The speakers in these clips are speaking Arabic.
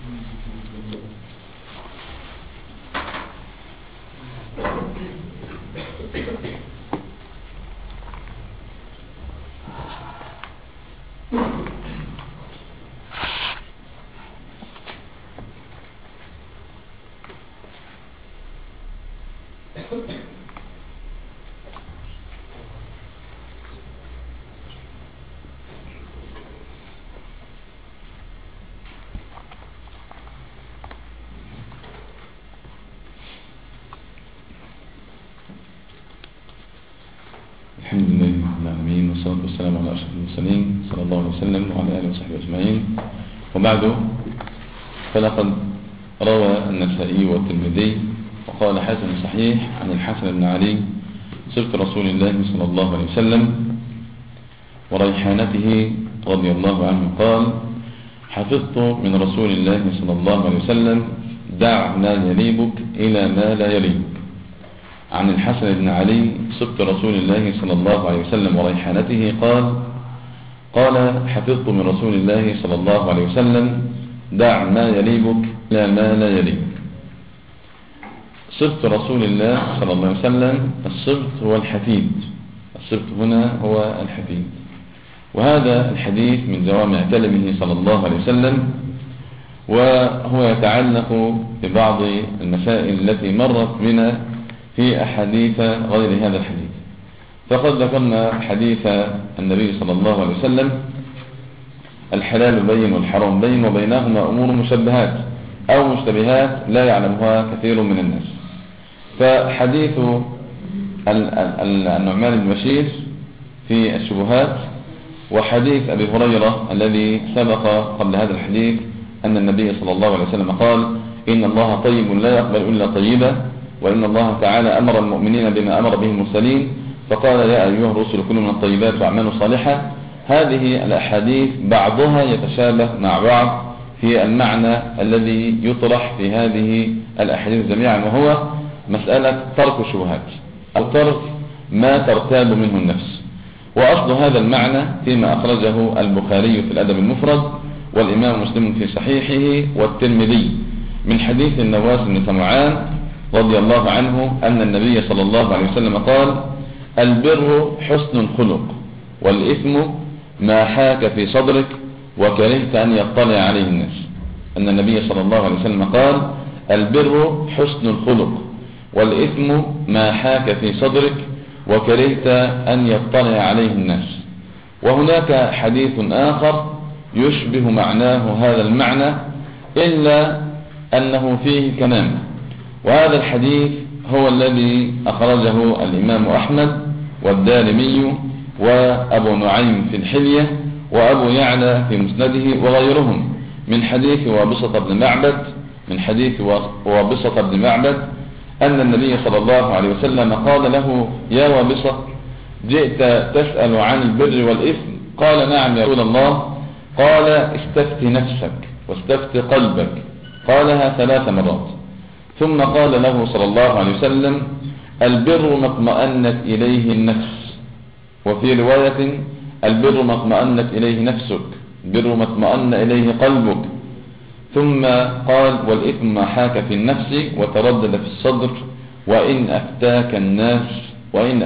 الحمد لله رب العالمين والصلاة والسلام على أشرف المرسلين صلى الله عليه وسلم وعلى آله وصحبه أجمعين. وبعد، فلقد روى النسائي والترمذي وقال حسن صحيح عن الحسن بن علي صفة رسول الله صلى الله عليه وسلم وريحانته رضي الله عنه قال: حفظت من رسول الله صلى الله عليه وسلم: دع ما يليبك إلى ما لا يليبك. عن الحسن بن علي صفة رسول الله صلى الله عليه وسلم وريحانته قال: حفظت من رسول الله صلى الله عليه وسلم: دع ما يليبك إلى ما لا يليبك. صفة رسول الله صلى الله عليه وسلم، الصفت هو الحفيد، الصفت هنا هو الحفيد. وهذا الحديث من جوامع كلمه صلى الله عليه وسلم، وهو يتعلق ببعض المسائل التي مرت بنا في أحاديث غير هذا الحديث. فقد ذكرنا حديث النبي صلى الله عليه وسلم: الحلال بين والحرام بين وبينهما أمور مشبهات أو مشتبهات لا يعلمها كثير من الناس. فحديث النعمان بن بشير في الشبهات، وحديث أبي هريرة الذي سبق قبل هذا الحديث أن النبي صلى الله عليه وسلم قال: إن الله طيب لا يقبل إلا طيبا، وإن الله تعالى أمر المؤمنين بما أمر به المرسلين فقال: يا أيها الرسل كلوا من الطيبات واعملوا صالحا. هذه الأحاديث بعضها يتشابه مع بعض في المعنى الذي يطرح في هذه الأحاديث جميعا، وهو مسألة ترك الشبهات أو ترك ما ترتاب منه النفس. وأصل هذا المعنى فيما أخرجه البخاري في الأدب المفرد والإمام مسلم في صحيحه والترمذي من حديث النواس بن سمعان رضي الله عنه أن النبي صلى الله عليه وسلم قال: البر حسن الخلق، والإثم ما حاك في صدرك وكرهت أن يطلع عليه الناس. أن النبي صلى الله عليه وسلم قال: البر حسن الخلق، والإثم ما حاك في صدرك وكرهت أن يطلع عليه الناس. وهناك حديث آخر يشبه معناه هذا المعنى إلا أنه فيه كلام، وهذا الحديث هو الذي أخرجه الإمام أحمد والدارمي وأبو نعيم في الحلية وأبو يعلى في مسنده وغيرهم من حديث وابصة بن معبد أن النبي صلى الله عليه وسلم قال له: يا وابصة، جئت تسأل عن البر والإثم؟ قال: نعم يا رسول الله. قال: استفت نفسك واستفت قلبك. قالها 3 مرات. ثم قال له صلى الله عليه وسلم: البر ما اطمأنت إليه النفس، وفي رواية: البر ما اطمأنت إليه نفسك، البر ما اطمأن إليه قلبك. ثم قال: والإثم ما حاك في النفس وتردد في الصدر وإن أفتاك الناس وإن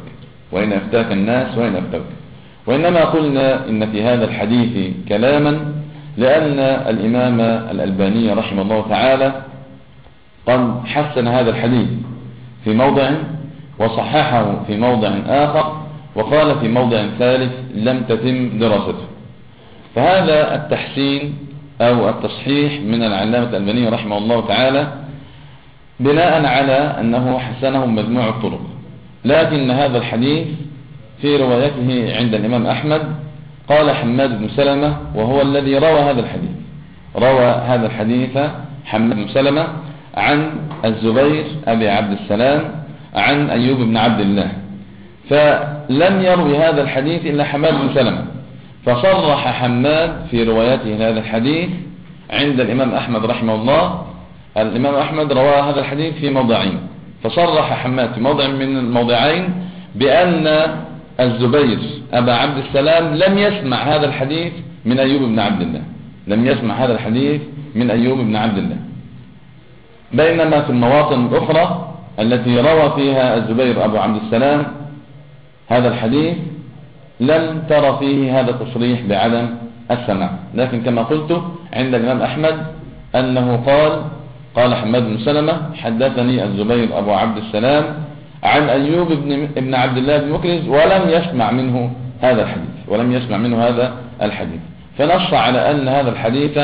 أفتوك. وإنما قلنا إن في هذا الحديث كلاما لأن الإمام الألباني رحمه الله تعالى قد حسن هذا الحديث في موضع وصححه في موضع آخر، وقال في موضع ثالث لم تتم دراسته. فهذا التحسين أو التصحيح من العلامة الألباني رحمه الله تعالى بناء على أنه حسنه مجموع الطرق. لكن هذا الحديث في روايته عند الإمام أحمد قال حماد بن سلمة، وهو الذي روى هذا الحديث حماد بن سلمة عن الزبير أبي عبد السلام عن أيوب بن عبد الله، فلم يروي هذا الحديث إلا حماد بن سلمة. فصرح حماد في روايته هذا الحديث عند الإمام أحمد رحمه الله. الإمام أحمد روى هذا الحديث في موضعين، فصرح حماد في موضع من الموضعين بأن الزبير أبا عبد السلام لم يسمع هذا الحديث من أيوب بن عبد الله، لم يسمع هذا الحديث من أيوب بن عبد الله. بينما في المواطن الأخرى التي روى فيها الزبير أبو عبد السلام هذا الحديث لم ترى فيه هذا التصريح بعدم السماع، لكن كما قلت عند الإمام أحمد أنه قال حماد بن سلمة حدثني الزبير أبو عبد السلام عن أيوب بن عبد الله بن مكرز ولم يسمع منه هذا الحديث، فنص على أن هذا الحديث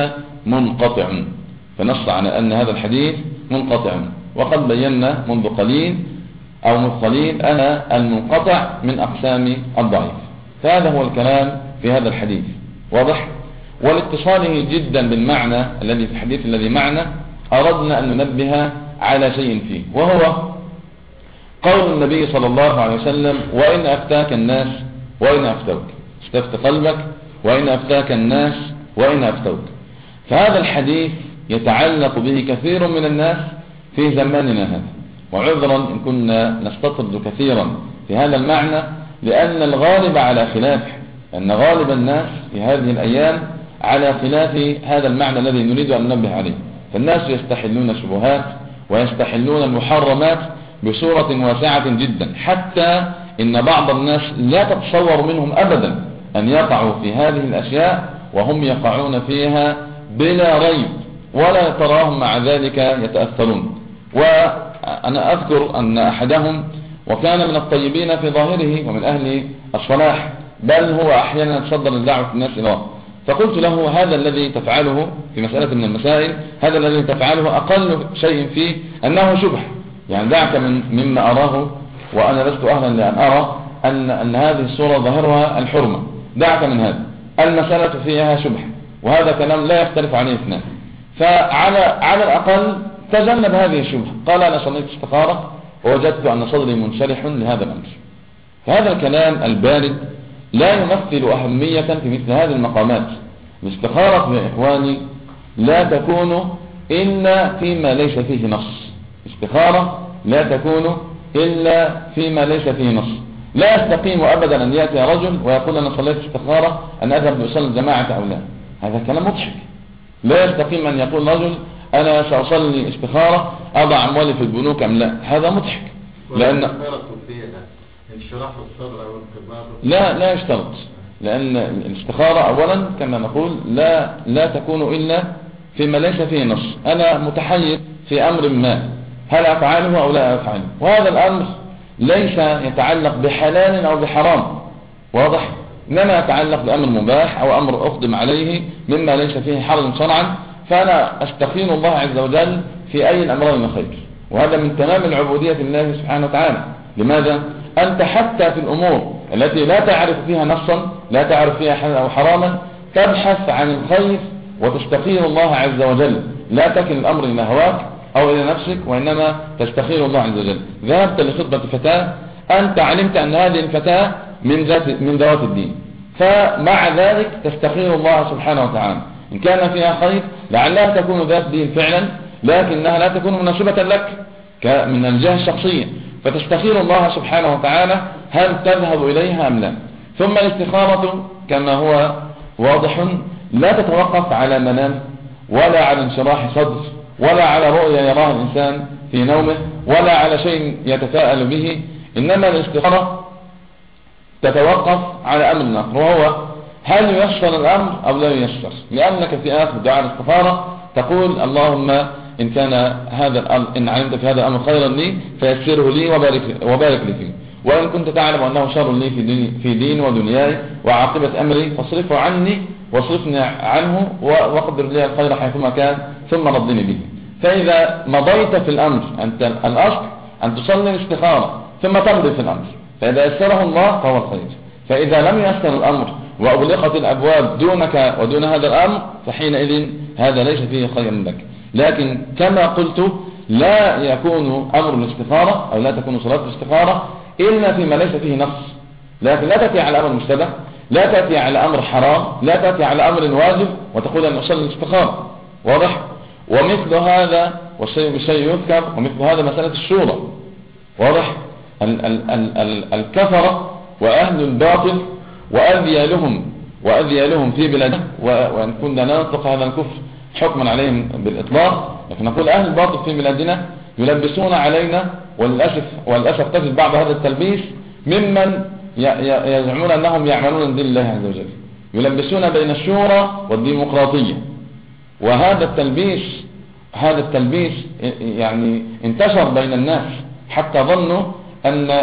منقطع، وقد بينا منذ قليل أن المنقطع من أقسام الضعيف. فهذا هو الكلام في هذا الحديث واضح. ولاتصاله جدا بالمعنى الذي في الحديث الذي معنا أردنا أن ننبه على شيء فيه، وهو قول النبي صلى الله عليه وسلم: وإن أفتاك الناس وإن أفتوك، استفت قلبك وإن أفتاك الناس وإن أفتوك. فهذا الحديث يتعلق به كثير من الناس في زماننا هذا، وعذرا إن كنا نستطرد كثيرا في هذا المعنى، لأن الغالب على خلافه، أن غالب الناس في هذه الأيام على خلاف هذا المعنى الذي نريد أن ننبه عليه. فالناس يستحلون الشبهات ويستحلون المحرمات بصورة واسعة جدا، حتى إن بعض الناس لا تتصور منهم أبدا أن يقعوا في هذه الأشياء وهم يقعون فيها بلا ريب، ولا تراهم مع ذلك يتأثرون. وأنا أذكر أن أحدهم وكان من الطيبين في ظاهره ومن أهل الصلاح، بل هو أحيانا تصدر الدعوة الناس إليه، فقلت له: هذا الذي تفعله في مسألة من المسائل، هذا الذي تفعله أقل شيء فيه أنه شبه، يعني دعك مما أراه، وأنا لست أهلا لأن أرى أن هذه الصورة ظاهرها الحرمة، دعك من هذا، المسألة فيها شبه، وهذا كلام لا يختلف عليه اثنان. فعلى الأقل تجنب هذه الشبهة. قال: أنا صليت استخارة ووجدت أن صدري منشرح لهذا الأمر. فهذا الكلام البارد لا يمثل أهمية في مثل هذه المقامات. الاستخارة يا إخواني لا تكون إلا فيما ليس فيه نص، استخارة لا تكون إلا فيما ليس فيه نص. لا يستقيم أبدا أن يأتي رجل ويقول: أنا صليت استخارة أن أذهب لأصلي الجماعة أو لا. هذا كلام مضحك. لا يستقيم أن يقول رجل: أنا سأصلي استخارة أضع أموالي في البنوك أم لا. هذا مضحك، لأن لا يشترط، لأن الاستخارة أولا كما نقول لا تكون إلا فيما ليس فيه نص. أنا متحير في أمر ما، هل أفعله أو لا أفعله، وهذا الأمر ليس يتعلق بحلال أو بحرام، واضح، إنما يتعلق بأمر مباح أو أمر أقدم عليه مما ليس فيه حرج شرعا، فأنا أستخير الله عز وجل في أي الأمرين خير. وهذا من تمام العبودية لله سبحانه وتعالى. لماذا؟ أنت حتى في الأمور التي لا تعرف فيها نصا، لا تعرف فيها حلالا أو حراما، تبحث عن الخير وتستخير الله عز وجل، لا تكن الأمر إلى هواك أو إلى نفسك، وإنما تستخير الله عز وجل. ذهبت لخطبة فتاة، أنت علمت أن هذه الفتاة من ذوات الدين، فمع ذلك تستخير الله سبحانه وتعالى. إن كان فيها خير لعلها تكون ذات دين فعلا، لكنها لا تكون مناسبة لك من الجهة الشخصية، فتستخير الله سبحانه وتعالى هل تذهب إليها أم لا. ثم الاستخارة كما هو واضح لا تتوقف على منام، ولا على انشراح صدر، ولا على رؤية يراها الإنسان في نومه، ولا على شيء يتفاءل به، إنما الاستخارة تتوقف على أمر آخر، وهو هل ييسر الأمر أو لا ييسر. لأنك في آخر دعاء الاستخارة تقول: اللهم إن كان هذا الأمر، إن علمت في هذا الأمر خيرا لي فيسره لي وبارك لي فيه، وإن كنت تعلم أنه شر لي في دين ودنياي وعاقبة أمري فاصرفه عني واصرفني عنه واقدر لي الخير حيثما كان ثم رضني به. فإذا مضيت في الأمر، أنت الأصل أن تصلي الاستخارة ثم تمضي في الأمر، فإذا يسره الله فهو الخير. فإذا لم ييسر الأمر وأغلقت الأبواب دونك ودون هذا الأمر، فحينئذ هذا ليس فيه خير لك. لكن كما قلت لا يكون أمر الاستخارة أو لا تكون صلاة الاستخارة إلا فيما ليس فيه نص. لكن لا تأتي على أمر مشتبه، لا تأتي على أمر حرام، لا تأتي على أمر واجب وتقول أن أصلي الاستخارة، واضح. ومثل هذا والشيء بالشيء يذكر، ومثل هذا مسألة الشورى، واضح. الكفرة وأهل الباطل وأذيالهم في بلادهم، وإن كنا ننطق هذا الكفر حكما عليهم بالإطلاق، لكن نقول أهل الباطل في بلادنا يلبسون علينا، والأسف تجد بعض هذا التلبيس ممن يزعمون أنهم يعملون دين الله عز وجل، يلبسون بين الشورى والديمقراطية. وهذا التلبيس يعني انتشر بين الناس حتى ظنوا أن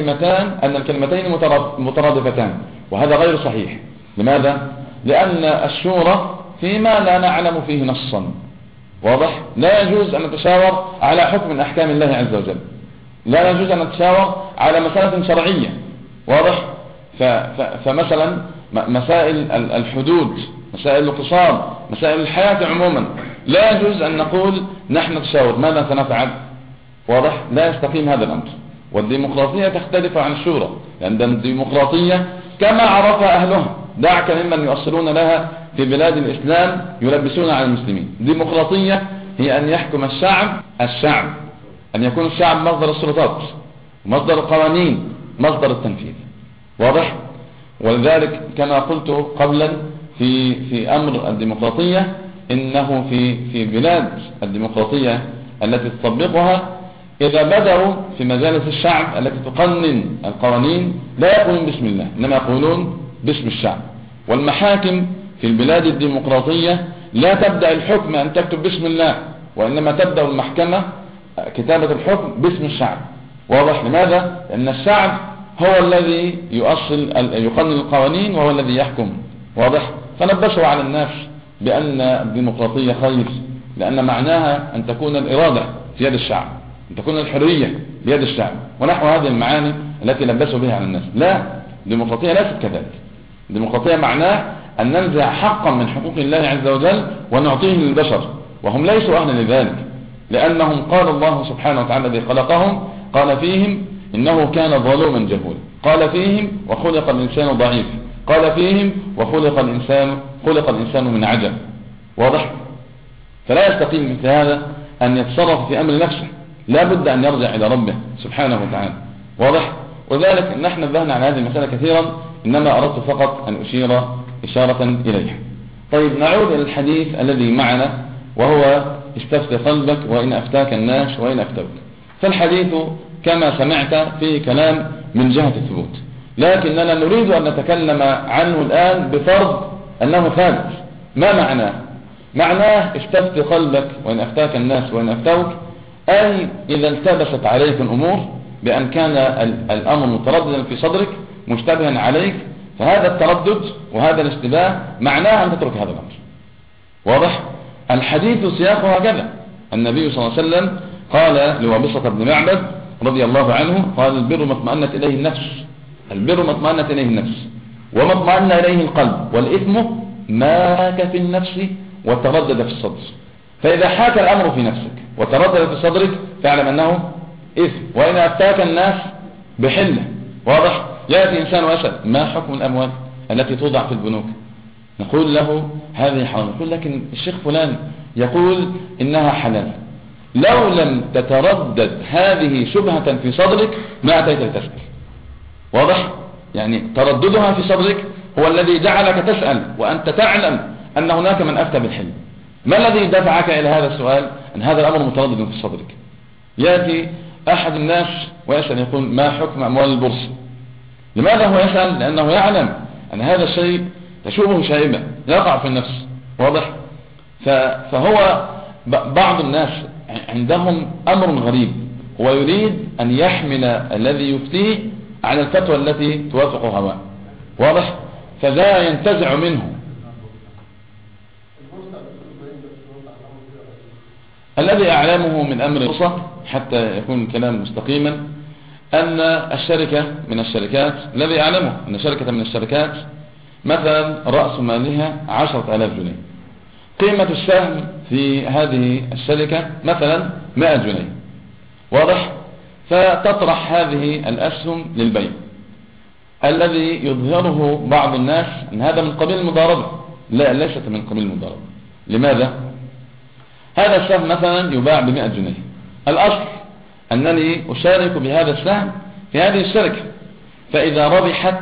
الكلمتين مترادفتان، وهذا غير صحيح. لماذا؟ لأن الشورى فيما لا نعلم فيه نصا، واضح؟ لا يجوز أن نتشاور على حكم من أحكام الله عز وجل، لا يجوز أن نتشاور على مسألة شرعية، واضح؟ فمثلا مسائل الحدود، مسائل الاقتصاد، مسائل الحياة عموما، لا يجوز أن نقول نحن نتشاور ماذا سنفعل، واضح؟ لا يستقيم هذا الأمر. والديمقراطية تختلف عن الشورى، لأن الديمقراطية كما عرفها أهلها، دعك ممن يؤصلون لها في بلاد الإسلام يلبسون على المسلمين. الديمقراطية هي أن يحكم الشعب، أن يكون الشعب مصدر السلطات، مصدر القوانين، مصدر التنفيذ، واضح؟ ولذلك كما قلت قبلا في أمر الديمقراطية، إنه في بلاد الديمقراطية التي تطبقها إذا بدأوا في مجالس الشعب التي تقنن القوانين لا يقولون بسم الله، إنما يقولون باسم الشعب. والمحاكم في البلاد الديمقراطية لا تبدأ الحكم أن تكتب باسم الله، وإنما تبدأ المحكمة كتابة الحكم باسم الشعب، واضح؟ لماذا؟ لأن الشعب هو الذي يقنن القوانين وهو الذي يحكم، واضح؟ فنبشوا على الناس بأن الديمقراطية خير، لأن معناها أن تكون الإرادة في يد الشعب، أن تكون الحرية بيد الشعب، ونحو هذه المعاني التي لبسوا بها على الناس. لا، الديمقراطية ليست كذلك. الديمقراطية معناه أن ننزع حقا من حقوق الله عز وجل ونعطيه للبشر، وهم ليسوا أهلا لذلك، لأنهم قال الله سبحانه وتعالى الذي خلقهم قال فيهم إنه كان ظلوما جهولا، قال فيهم وخلق الإنسان ضعيف، قال فيهم وخلق الإنسان من عجل، واضح؟ فلا يستقيم مثل هذا أن يتصرف في أمر نفسه، لا بد أن يرجع إلى ربه سبحانه وتعالى، واضح؟ وذلك نحن نبهنا على هذه المسألة كثيرا، إنما أردت فقط أن أشير إشارة إليها. طيب، نعود إلى الحديث الذي معنا، وهو استفتي قلبك وإن أفتاك الناس وإن أفتوك. فالحديث كما سمعت فيه كلام من جهة الثبوت، لكننا نريد أن نتكلم عنه الآن بفرض أنه ثابت. ما معناه؟ معناه استفتي قلبك وإن أفتاك الناس وإن أفتوك، أي إذا التبست عليك الأمور بأن كان الأمر مترددا في صدرك مشتبها عليك، فهذا التردد وهذا الاشتباه معناه أن تترك هذا الأمر، واضح؟ الحديث سياقه هكذا. النبي صلى الله عليه وسلم قال لوابصة بن معبد رضي الله عنه، قال البر ما اطمأنت إليه النفس، البر ما اطمأنت إليه النفس وما اطمأن إليه القلب، والإثم ما حاك في النفس وتردد في الصدر. فإذا حاك الأمر في نفسك وتردد في صدرك فاعلم أنه إثم. وإن أفتاك الناس بحلة، واضح؟ يأتي إنسان ويسأل ما حكم الأموال التي توضع في البنوك، نقول له هذه حرام، يقول لكن الشيخ فلان يقول إنها حلال. لو لم تتردد هذه شبهة في صدرك ما أتيت لتسأل، واضح؟ يعني ترددها في صدرك هو الذي جعلك تسأل وأنت تعلم أن هناك من أفتى بالحلم. ما الذي دفعك إلى هذا السؤال؟ أن هذا الأمر متردد في صدرك. يأتي أحد الناس ويسأل يقول ما حكم أموال البورصة. لماذا هو يسأل؟ لأنه يعلم أن هذا الشيء تشوبه شائبة يقع في النفس، واضح؟ فهو بعض الناس عندهم أمر غريب، هو يريد أن يحمل الذي يفتيه على الفتوى التي توافق هواه، واضح؟ فلا ينتزع منه. الذي أعلمه من أمر البورصة حتى يكون الكلام مستقيما أن الشركة من الشركات، الذي أعلمه أن شركة من الشركات مثلا رأس مالها 10,000 جنيه، قيمة السهم في هذه الشركة مثلا 100 جنيه، واضح؟ فتطرح هذه الأسهم للبيع. الذي يظهره بعض الناس أن هذا من قبيل المضاربة. لا، ليست من قبيل المضاربة. لماذا؟ هذا السهم مثلا يباع ب100 جنيه، الأصل أنني أشارك بهذا السهم في هذه الشركة، فإذا ربحت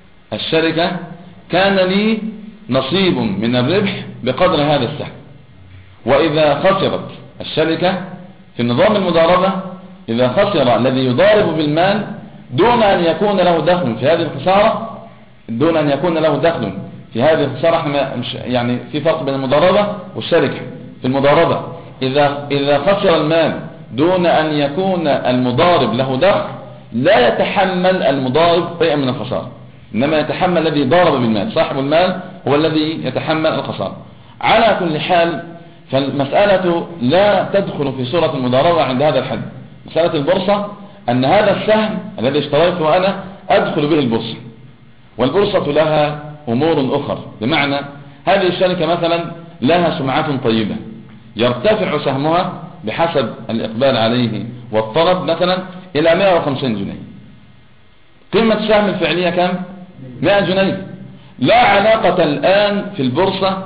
الشركة كان لي نصيب من الربح بقدر هذا السهم، وإذا خسرت الشركة في النظام المضاربة، إذا خسر الذي يضارب بالمال دون أن يكون له دخل في هذه الخسارة، دون أن يكون له دخل في هذه الخسارة، يعني في فرق بين المضاربة والشركة. في المضاربة إذا خسر المال دون أن يكون المضارب له دخل لا يتحمل المضارب شيئا من الخسارة، إنما يتحمل الذي ضارب بالمال، صاحب المال هو الذي يتحمل الخسارة. على كل حال فالمسألة لا تدخل في صورة المضاربة عند هذا الحد. مسألة البورصة أن هذا السهم الذي اشتريته أنا أدخل به البورصة، والبورصة لها أمور أخرى، بمعنى هذه الشركة مثلا لها سمعة طيبة يرتفع سهمها بحسب الإقبال عليه والطلب مثلا إلى 150 جنيه. قيمة السهم الفعلية كم؟ 100 جنيه. لا علاقة الآن في البورصة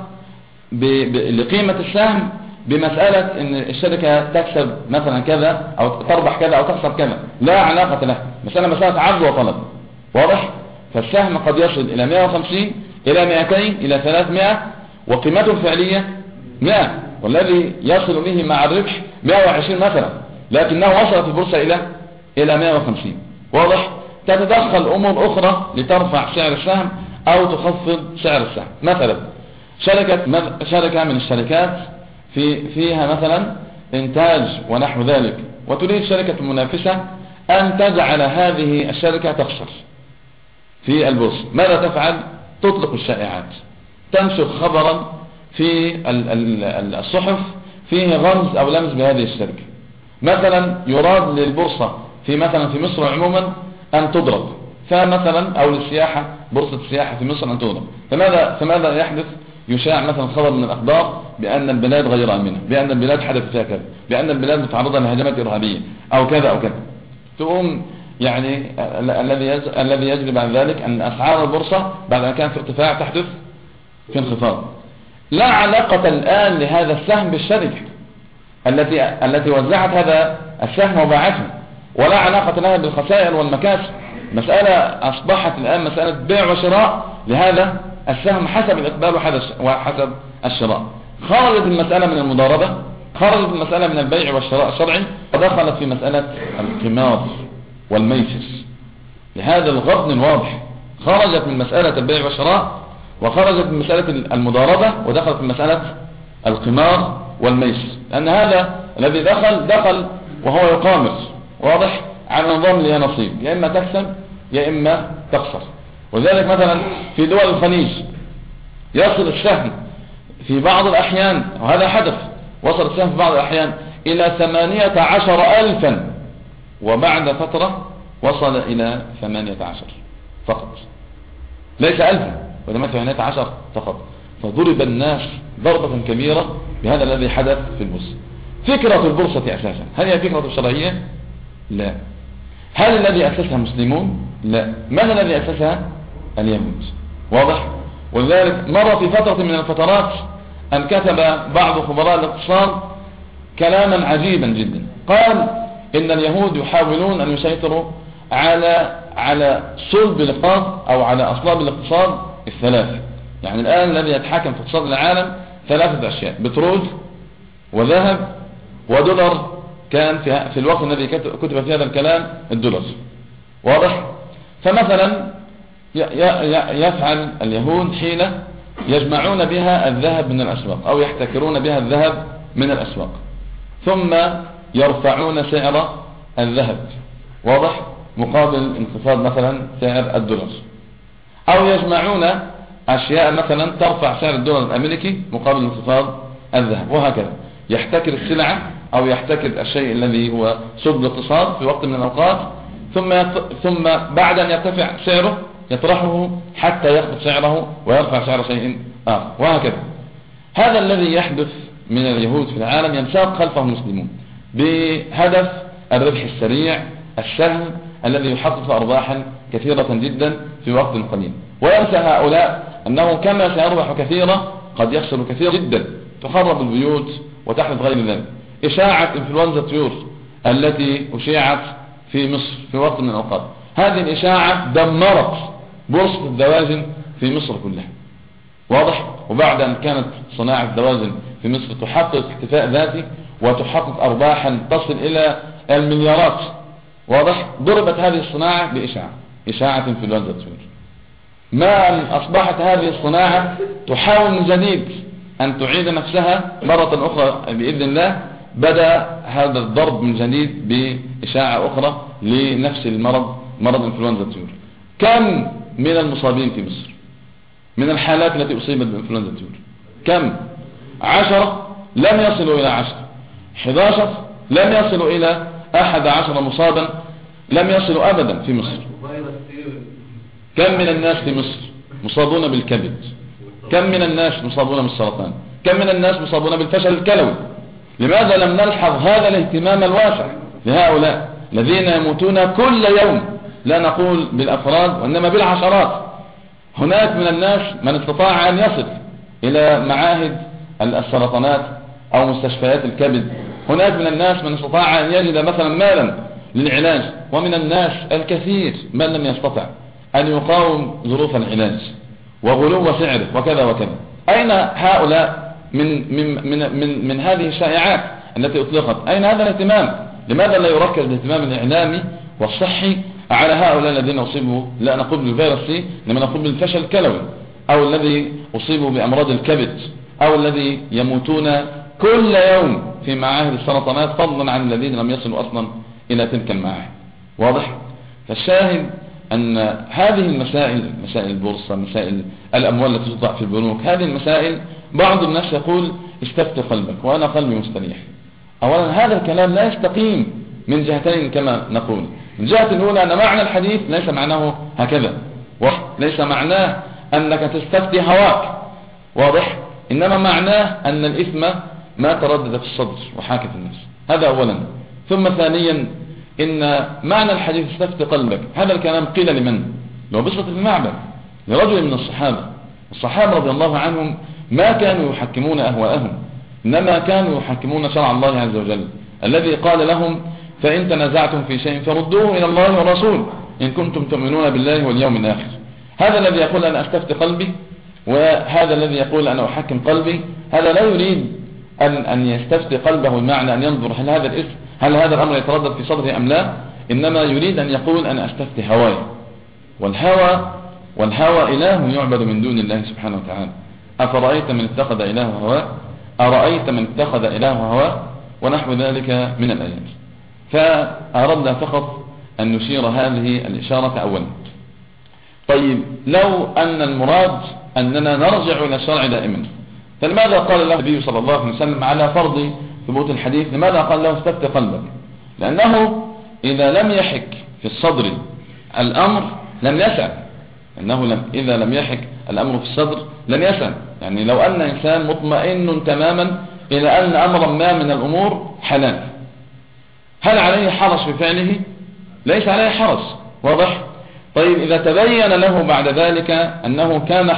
لقيمة السهم بمسألة ان الشركة تكسب مثلا كذا او تربح كذا او تخسر كذا، لا علاقة لها. مسألة عرض وطلب، واضح؟ فالسهم قد يصل الى 150 الى 200 الى 300 وقيمته الفعلية 100، والذي يصل به مع الربح 120 مثلا، لكنه وصل في البورصة الى 150. واضح؟ تتدخل امور اخرى لترفع سعر السهم او تخفض سعر السهم. مثلا شركة من الشركات فيها مثلا انتاج ونحو ذلك، وتريد شركة المنافسة ان تجعل هذه الشركة تخسر في البورصة. ماذا تفعل؟ تطلق الشائعات، تنشر خبرا في الصحف فيه غمز او لمز بهذه الشركة. مثلا يراد للبورصة في مصر عموما ان تضرب، فمثلا او للسياحة، بورصة السياحة في مصر ان تضرب. فماذا يحدث؟ يشاع مثلا خبر من الأخبار بأن البلاد غير آمنة، بأن البلاد حدث فيها كذا، بأن البلاد متعرضة لهجمات إرهابية أو كذا أو كذا. تقوم يعني الذي يجري بعد ذلك أن أسعار البورصة بعد أن كان في ارتفاع تحدث في انخفاض. لا علاقة الآن لهذا السهم بالشركة التي وزعت هذا السهم وباعته، ولا علاقة لها بالخسائر والمكاسب. مسألة أصبحت الآن مسألة بيع وشراء لهذا السهم حسب الإقبال وحسب الشراء. خرجت المسألة من المضاربة، خرجت المسألة من البيع والشراء الشرعي، ودخلت في مسألة القمار والميسر لهذا الغبن الواضح. خرجت من مسألة البيع والشراء وخرجت من مسألة المضاربة ودخلت في مسألة القمار والميسر، لأن هذا الذي دخل وهو يقامر، واضح، على نظام لها نصيب، يا إما تكسب يا إما تخسر. وذلك مثلا في دول الخليج يصل السهم في بعض الأحيان، وهذا حدث، وصل السهم في بعض الأحيان إلى 18,000، وبعد فترة وصل إلى 18 فقط، ليس 1000 وإنما 18 فقط. فضرب الناس ضربة كبيرة بهذا الذي حدث في البورصة. فكرة البورصة أساسا هل هي فكرة شرعية؟ لا. هل الذي أسسها مسلمون؟ لا. من الذي أسسها؟ اليهود، واضح. ولذلك مر في فترة من الفترات أن كتب بعض خبراء الاقتصاد كلاما عجيبا جدا، قال إن اليهود يحاولون أن يسيطروا على صلب الاقتصاد أو على أصلاب الاقتصاد الثلاثة. يعني الآن الذي يتحكم في اقتصاد العالم 3 أشياء: بترول وذهب ودولار. كان في الوقت الذي كتب في هذا الكلام الدولار، واضح. فمثلا يفعل اليهود حيلة يجمعون بها الذهب من الأسواق أو يحتكرون بها الذهب من الأسواق، ثم يرفعون سعر الذهب، واضح، مقابل انخفاض مثلا سعر الدولار. أو يجمعون أشياء مثلا ترفع سعر الدولار الأمريكي مقابل انخفاض الذهب، وهكذا يحتكر السلعة أو يحتكر الشيء الذي هو صلب الاقتصاد في وقت من الأوقات، ثم بعد أن يرتفع سعره يطرحه حتى يخفض سعره ويرفع سعر شيء آخر، وهكذا. هذا الذي يحدث من اليهود في العالم ينساق خلفه المسلمون بهدف الربح السريع السهل الذي يحقق أرباحا كثيرة جدا في وقت قليل، وينسى هؤلاء أنه كما سيربح كثيرا قد يخسر كثيرا جدا، تخرب البيوت وتحدث غير ذلك. إشاعة إنفلونزا طيور التي أشيعت في مصر في وقت من الأوقات، هذه الإشاعة دمرت بورصة الدواجن في مصر كلها، واضح. وبعد أن كانت صناعة الدواجن في مصر تحقق اكتفاء ذاتي وتحقق أرباحا تصل إلى المليارات. واضح؟ ضربت هذه الصناعة إشاعة انفلونزا الطيور. ما أن أصبحت هذه الصناعة تحاول من جديد أن تعيد نفسها مرة أخرى بإذن الله، بدأ هذا الضرب من جديد بإشاعة أخرى لنفس المرض، مرض انفلونزا الطيور. كم من المصابين في مصر من الحالات التي أصيبت بانفلونزا الطيور؟ كم؟ 10 لم يصلوا إلى 10، 11 لم يصلوا إلى 11 مصابا، لم يصلوا أبدا في مصر. كم من الناس في مصر مصابون بالكبد؟ كم من الناس مصابون بالسرطان؟ كم من الناس مصابون بالفشل الكلوي؟ لماذا لم نلحظ هذا الاهتمام الواسع لهؤلاء الذين يموتون كل يوم؟ لا نقول بالأفراد وإنما بالعشرات. هناك من الناس من استطاع أن يصل إلى معاهد السرطانات أو مستشفيات الكبد. هناك من الناس من استطاع أن يجد مثلا مالا للعلاج، ومن الناس الكثير من لم يستطع أن يقاوم ظروف العلاج وغلو سعره وكذا وكذا. أين هؤلاء من هذه الشائعات التي أطلقت؟ أين هذا الاهتمام؟ لماذا لا يركز الاهتمام الإعلامي والصحي على هؤلاء الذين أصيبوا، لا نقول بالفيروس سي، لما نقول بالفشل الكلوي، أو الذي أصيبوا بأمراض الكبد، أو الذي يموتون كل يوم في معاهد السرطانات، فضلا عن الذين لم يصلوا أصلا إلى تلك المعاهد. واضح؟ فالشاهد أن هذه المسائل، مسائل البورصة، مسائل الأموال التي تضع في البنوك، هذه المسائل بعض الناس يقول استفتي قلبك، وأنا قلبي مستريح. أولا هذا الكلام لا يستقيم من جهتين كما نقول. من جهة الأولى أن معنى الحديث ليس معناه هكذا، ليس معناه أنك تستفتي هواك، واضح؟ إنما معناه أن الإثم ما تردد في الصدر وحاك في النفس. هذا أولا. ثم ثانيا إن معنى الحديث استفتي قلبك، هذا الكلام قيل لمن؟ لو بصت في المعبد لرجل من الصحابة رضي الله عنهم ما كانوا يحكمون أهواءهم، إنما كانوا يحكمون شرع الله عز وجل الذي قال لهم فإن تنازعتم في شيء فردوه إلى الله والرسول إن كنتم تؤمنون بالله واليوم الآخر. هذا الذي يقول أنا أستفتي قلبي، وهذا الذي يقول أنا أحكم قلبي، هذا لا يريد أن يستفتي قلبه، بمعنى أن ينظر هل هذا الأمر يتردد في صدره أم لا، إنما يريد أن يقول أنا أستفتي هواي. والهوى إله يعبد من دون الله سبحانه وتعالى. أفرأيت من اتخذ إله هواه، أرأيت من اتخذ إله هواه، ونحو ذلك من الآيات. فأردنا فقط أن نشير هذه الإشارة أولا. طيب، لو أن المراد أننا نرجع إلى الشرع دائما، فلماذا قال له النبي صلى الله عليه وسلم على فرض ثبوت الحديث، لماذا قال له استفتي قلبك؟ لأنه إذا لم يحك في الصدر الأمر لم يسع، إذا لم يحك الأمر في الصدر لم يسع. يعني لو أن إنسان مطمئن تماما إلى أن أمرا ما من الأمور حلال، هل عليه حرج في فعله؟ ليس عليه حرج. واضح؟ طيب، إذا تبين له بعد ذلك أنه كان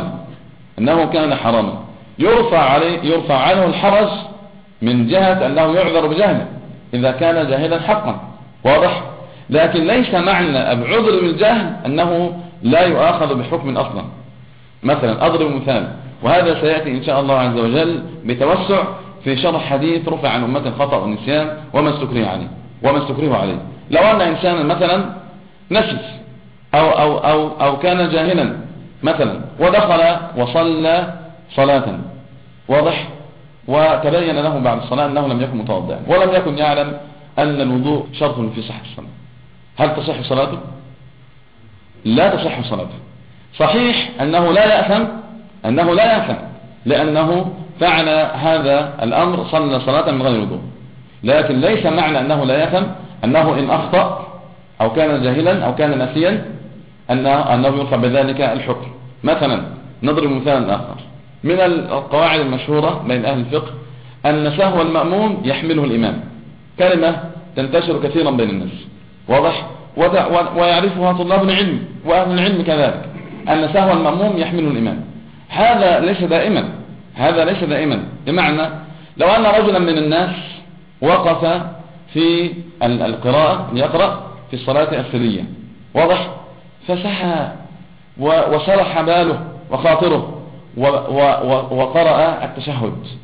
حراما يرفع عنه الحرج من جهة أنه يعذر بجهله إذا كان جاهلا حقا. واضح؟ لكن ليس معنى العذر بالجهل أنه لا يؤاخذ بحكم أصلا. مثلا أضرب مثال، وهذا سيأتي إن شاء الله عز وجل بتوسع في شرح حديث رفع عن أمة الخطأ والنسيان وما استكره عليه. لو أن إنسانا مثلا نسي أو كان جاهلا مثلا ودخل وصلى صلاة، واضح، وتبين له بعد الصلاة أنه لم يكن متوضئا ولم يكن يعلم أن الوضوء شرط في صحة الصلاة، هل تصح صلاته؟ لا تصح صلاته. صحيح أنه لا يأثم لأنه فعل هذا الأمر، صلى صلاة من غير وضوء، لكن ليس معنى أنه لا يأثم أنه إن أخطأ أو كان جاهلا أو كان ناسيا أنه يرفع بذلك الحكم. مثلا نضرب مثال آخر من القواعد المشهورة بين أهل الفقه، أن سهو المأموم يحمله الإمام، كلمة تنتشر كثيرا بين الناس، واضح، ويعرفها طلاب العلم وأهل العلم كذلك، أن سهو المأموم يحمله الإمام. هذا ليس دائما، بمعنى لو أن رجلا من الناس وقف في القراءة ليقرأ في الصلاة السرية، واضح، فسحى وسرح باله وخاطره وقرأ التشهد،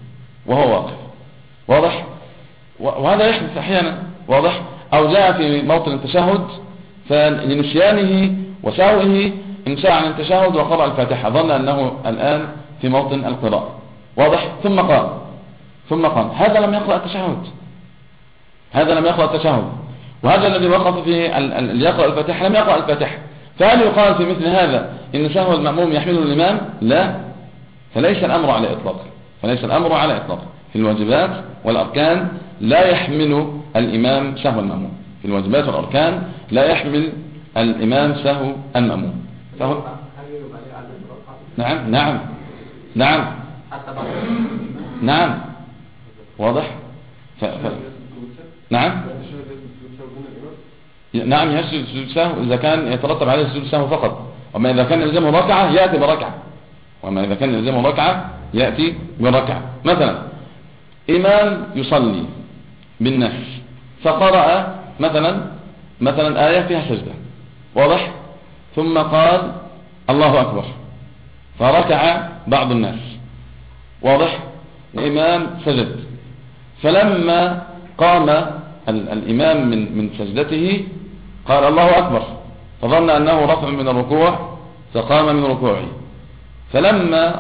وهو واقف. واضح؟ وهذا يحدث أحيانا. واضح؟ أو جاء في موطن التشهد فلنسيانه وسهوه انشاء عن التشهد وقرأ الفاتحة، ظن أنه الآن في موطن القراءة. واضح؟ ثم قام هذا لم يقرأ التشهد، هذا لم يقرأ التشهد، وهذا الذي وقف في يقرأ الفاتحة لم يقرأ الفاتحة. فهل يقال في مثل هذا إن سهو المأموم يحمله الإمام؟ لا، فليس الأمر على إطلاقه، فليس الأمر على إطلاقه. في الواجبات والأركان لا يحمل الإمام سهو المأموم، في الواجبات والأركان لا يحمل الإمام سهو المأموم. فهو نعم نعم نعم نعم. واضح؟ نعم نعم يسجد سجود سهو إذا كان يترتب عليه سجود سهو فقط. وما إذا كان يلزمه ركعة يأتي بركعة، وما إذا كان يلزمه ركعة يأتي بركعة. مثلا إمام يصلي بالناس فقرأ مثلا آية فيها سجدة، واضح؟ ثم قال الله أكبر فركع بعض الناس، واضح؟ الإمام سجد، فلما قام الإمام من سجدته قال الله أكبر، فظن أنه رفع من الركوع فقام من ركوعه، فلما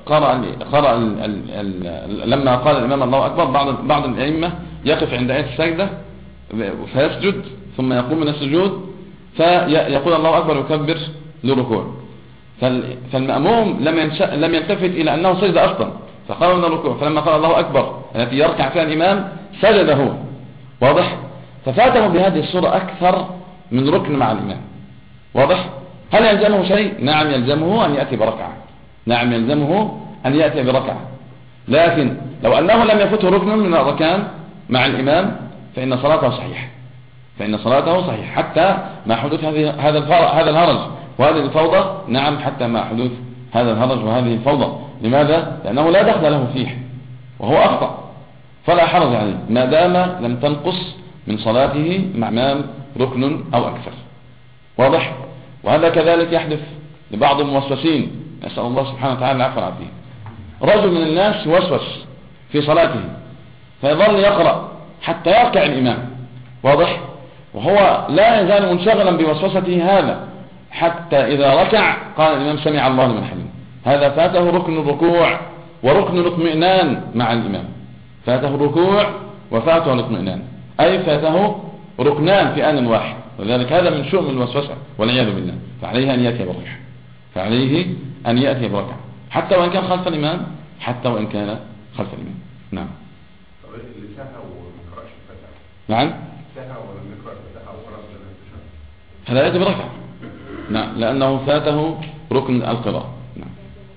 لما قال الإمام الله أكبر بعض الأئمة يقف عند آية السجدة فيسجد ثم يقوم من السجود فيقول الله أكبر ويكبر للركوع، فالمأموم لم يلتفت إلى أنه سجد أصلا فقام من الركوع، فلما قال الله أكبر التي يركع فيها الإمام سجد هو. واضح؟ ففاته بهذه الصورة أكثر من ركن مع الإمام. واضح؟ هل يلزمه شيء؟ نعم يلزمه أن يأتي بركعة، نعم يلزمه أن يأتي بركعة، لكن لو أنه لم يفته ركن من الأركان مع الإمام فإن صلاته صحيحة، فإن صلاته صحيحة حتى مع حدوث هذا الهرج وهذه الفوضى. نعم حتى مع حدوث هذا الهرج وهذه الفوضى. لماذا؟ لأنه لا دخل له فيه وهو أخطأ، فلا حرج عليه ما دام لم تنقص من صلاته مع إمام ركن أو أكثر. واضح؟ وهذا كذلك يحدث لبعض الموسوسين، نسأل الله سبحانه وتعالى العفو والعافية. رجل من الناس يوسوس في صلاته فيظل يقرأ حتى يركع الإمام، واضح؟ وهو لا يزال منشغلا بوسوسته هذا حتى إذا ركع قال الإمام سمع الله لمن حمده. هذا فاته ركن الركوع وركن الاطمئنان مع الإمام، فاته الركوع وفاته الاطمئنان، أي فاته ركنان في آن واحد، وذلك هذا من شؤم الوسوسة والعياذ بالله. فعليه أن يأتي بركعة، فعليه أن يأتي بركعة حتى وإن كان خلف الإمام، حتى وإن كان خلف الإمام. نعم. اللي سهى وما قرأش الفاتحة. نعم. سهى ولم يقرأ الفاتحة وقرأ التشهد. هذا يأتي بركعة. نعم، لأنه فاته ركن القراءة. نعم.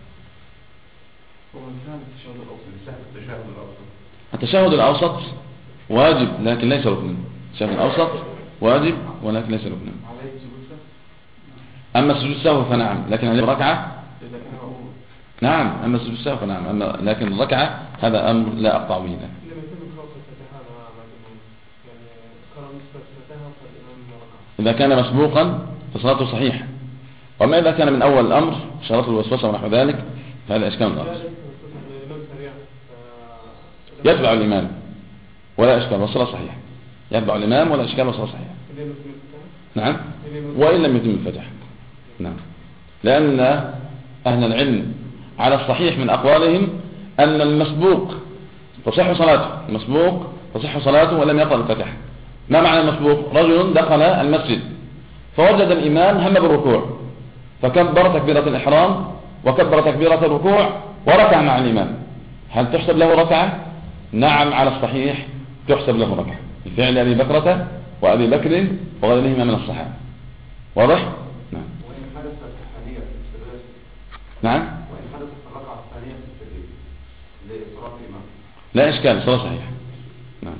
التشهد الأوسط واجب لكن ليس ركنا. التشهد الأوسط واجب ولكن ليس ركنا. أما السجود السهو فنعم، لكن هذه ركعة. نعم، أما السجود السهو فنعم، لكن الركعة هذا أمر لا أقطع به. إذا كان مسبوقا فصلاته صحيحة، وما إذا كان من أول الأمر شرط الوسوسة ونحو ذلك فهذا إشكال آخر. يتبع الإمام ولا إشكال والصلاة صحيحة، يتبع الإمام ولا إشكال والصلاة صحيحة. نعم، وإن لم يتم الفتح. نعم، لأن أهل العلم على الصحيح من أقوالهم أن المسبوق تصح صلاته، المسبوق تصح صلاته ولم يقرأ الفتح. ما معنى المسبوق؟ رجل دخل المسجد فوجد الإمام هم بالركوع فكبر تكبيرة الإحرام وكبر تكبيرة الركوع وركع مع الإمام، هل تحسب له ركعة؟ نعم، على الصحيح تحسب له ركعة بفعل أبي بكرة وأبي بكر وغيرهما من الصحابة. واضح؟ نعم. وإن حدث الثانية في السجود. نعم. وإن حدث الركعة الثانية في السجود لصلاة الإمام. لا إشكال، الصلاة صحيحة. نعم.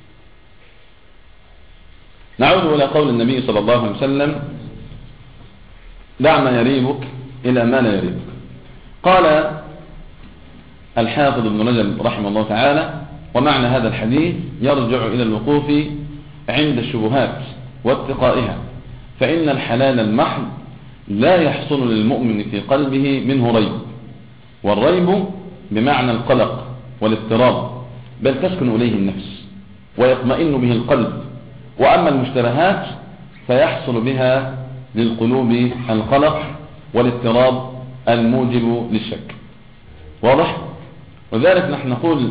نعود إلى قول النبي صلى الله عليه وسلم: دع ما يريبك إلى ما لا يريبك. قال الحافظ ابن رجب رحمه الله تعالى: ومعنى هذا الحديث يرجع إلى الوقوف عند الشبهات واتقائها، فإن الحلال المحض لا يحصل للمؤمن في قلبه منه ريب، والريب بمعنى القلق والاضطراب، بل تسكن إليه النفس ويطمئن به القلب. وأما المشتبهات فيحصل بها للقلوب القلق والاضطراب الموجب للشك. واضح؟ وذلك نحن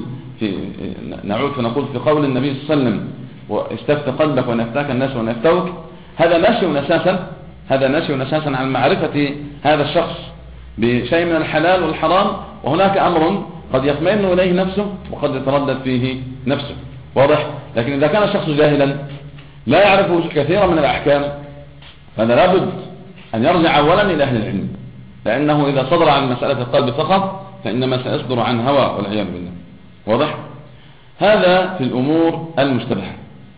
نعود فنقول في قول النبي صلى الله عليه وسلم واستفت قلبك وأن يفتاك الناس وأن يفتوك، هذا ناشئ أساسا عن معرفة هذا الشخص بشيء من الحلال والحرام، وهناك أمر قد يطمئن إليه نفسه وقد يتردد فيه نفسه. واضح؟ لكن إذا كان الشخص جاهلا لا يعرف كثيرا من الأحكام فلا لابد أن يرجع أولا إلى أهل العلم، لأنه إذا صدر عن مسألة القلب فقط فإنما سيصدر عن هوى والعياذ بالله. واضح؟ هذا في الأمور المشتبهة.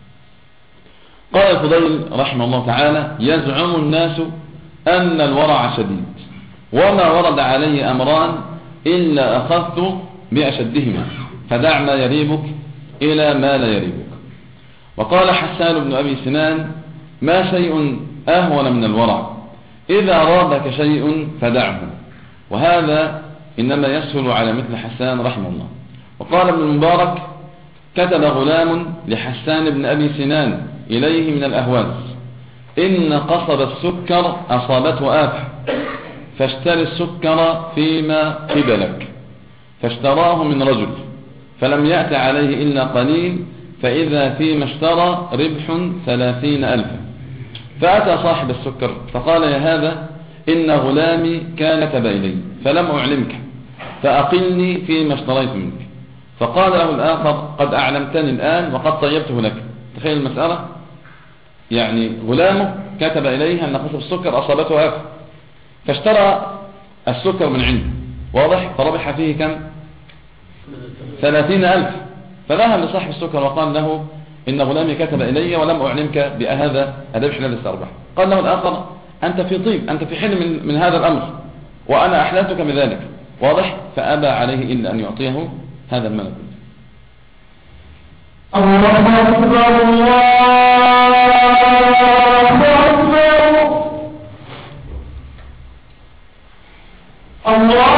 قال الفضيل رحمه الله تعالى: يزعم الناس أن الورع شديد، وما ورد عليه أمران إلا أخذت بأشدهما، فدع ما يريبك إلى ما لا يريبك. وقال حسان بن أبي سنان: ما شيء أهون من الورع، إذا رابك شيء فدعه. وهذا إنما يسهل على مثل حسان رحمه الله. وقال ابن المبارك: كتب غلام لحسان بن أبي سنان إليه من الأهواز: إن قصب السكر أصابته آفة، فاشتري السكر فيما قبلك. فاشتراه من رجل فلم يأت عليه إلا قليل، فإذا فيما اشترى ربح 30,000. فأتى صاحب السكر فقال: يا هذا، إن غلامي كان كتب إلي فلم أعلمك، فأقلني فيما اشتريت منك. فقال له الآخر: قد أعلمتني الآن وقد طيبته لك. تخيل المسألة، يعني غلامه كتب إليه أن قصب السكر أصابته آفة، فاشترى السكر من عنده. واضح؟ فربح فيه كم؟ 30,000. فذهب لصاحب السكر وقال له: إن غلامي كتب إلي ولم أعلمك بهذا الربح الذي استربح. قال له الآخر: أنت في طيب، أنت في حلم من هذا الأمر، وأنا أحلمتك بذلك. واضح؟ فأبى عليه إلا أن يعطيه هذا المال. الله أكبر، الله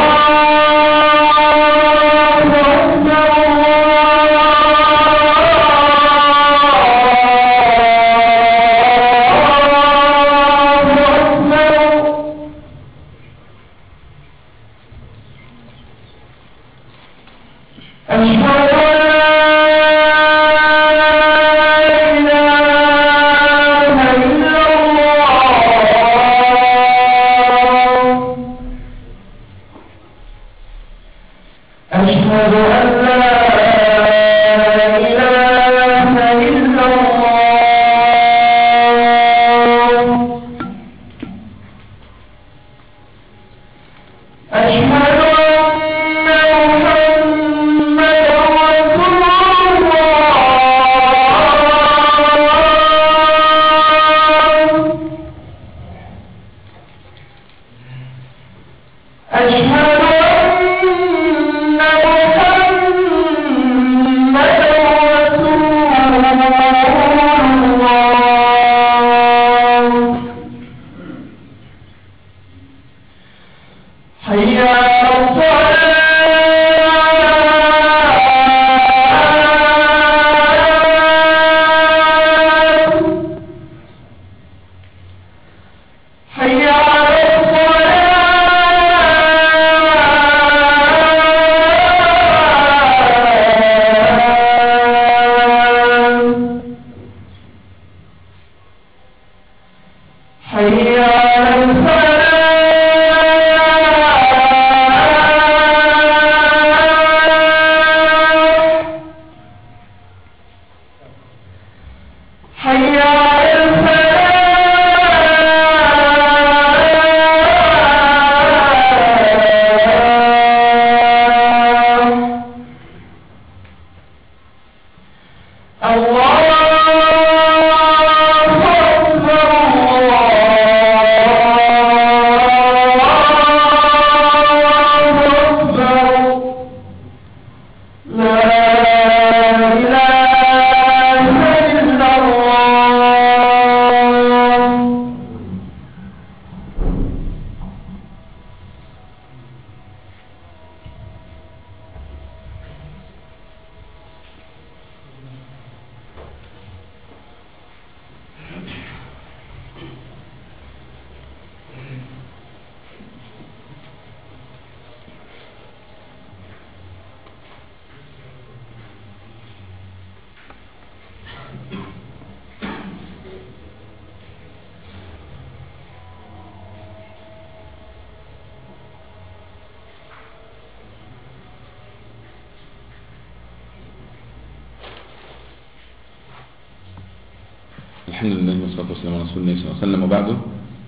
الحمد لله والصلاة والسلام على رسول الله صلى الله عليه وسلم. وبعده،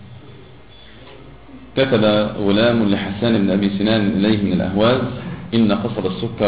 كتب غلام لحسان بن أبي سنان إليه من الأهواز: إن قصب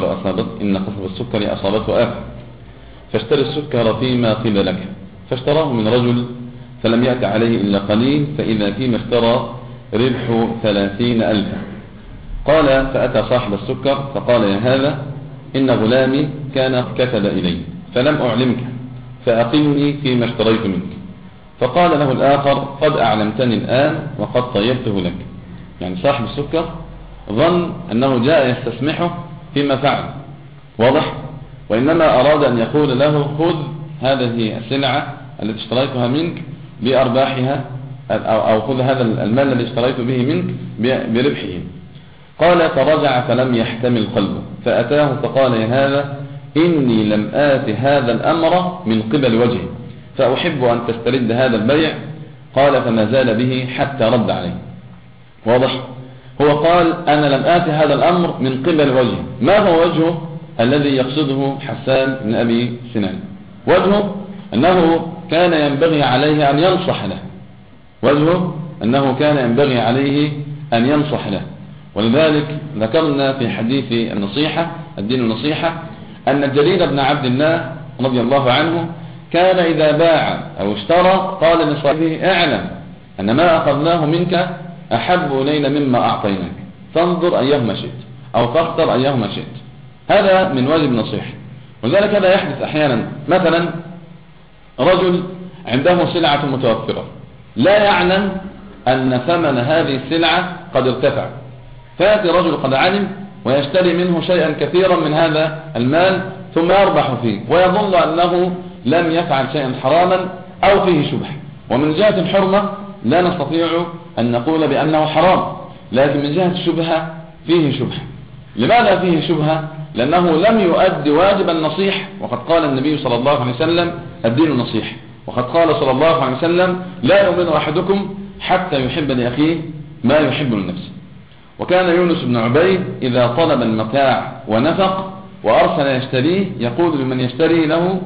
السكر أصابته آفة، فاشتري السكر فيما قيل لك. فاشتراه من رجل فلم يأت عليه إلا قليل، فإذا فيما اشترى ربح 30,000. قال: فأتى صاحب السكر فقال: يا هذا، إن غلامي كان كتب إلي فلم أعلمك، فأقلني فيما اشتريت منك. فقال له الآخر: قد أعلمتني الآن وقد طيبته لك. يعني صاحب السكر ظن أنه جاء يستسمحه فيما فعل، واضح؟ وإنما أراد أن يقول له: خذ هذه السلعة التي اشتريتها منك بأرباحها، أو خذ هذا المال الذي اشتريت به منك بربحه. قال: فرجع فلم يحتمل قلبه، فأتاه فقال: يا هذا، إني لم آت هذا الأمر من قبل وجهه، فأحب أن تسترد هذا البيع. قال: فما زال به حتى رد عليه. واضح؟ هو قال: أنا لم آت هذا الأمر من قبل وجهه. ما هو وجهه الذي يقصده حسان بن أبي سنان؟ وجهه أنه كان ينبغي عليه أن ينصح له، وجهه أنه كان ينبغي عليه أن ينصح له. ولذلك ذكرنا في حديث النصيحة، الدين النصيحة، أن جرير بن عبد الله رضي الله عنه كان إذا باع أو اشترى قال لصاحبه: اعلم أن ما أخذناه منك أحب إلينا مما أعطيناك، فانظر أيهما شئت أو فاختر أيهما شئت. هذا من واجب النصيحة. ولذلك هذا يحدث أحيانا. مثلا رجل عنده سلعة متوفرة، لا يعلم أن ثمن هذه السلعة قد ارتفع، فيأتي رجل قد علم ويشتري منه شيئا كثيرا من هذا المال ثم يربح فيه، ويظن أنه لم يفعل شيئا حراما أو فيه شبهة. ومن جهة الحرمة لا نستطيع أن نقول بأنه حرام، لكن من جهة الشبهة فيه شبهة. لماذا فيه شبهة؟ لأنه لم يؤدي واجب النصيح، وقد قال النبي صلى الله عليه وسلم: الدين النصيح. وقد قال صلى الله عليه وسلم: لا يؤمن أحدكم حتى يحب لأخيه ما يحب لنفسه. وكان يونس بن عبيد إذا طلب المتاع ونفق وأرسل يشتريه يقول لمن يشتري له: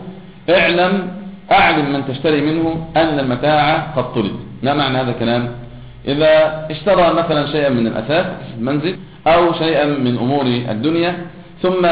أعلم من تشتري منه أن المتاع قد طلب. ما معنى هذا الكلام؟ إذا اشترى مثلا شيئا من الأثاث المنزل أو شيئا من أمور الدنيا ثم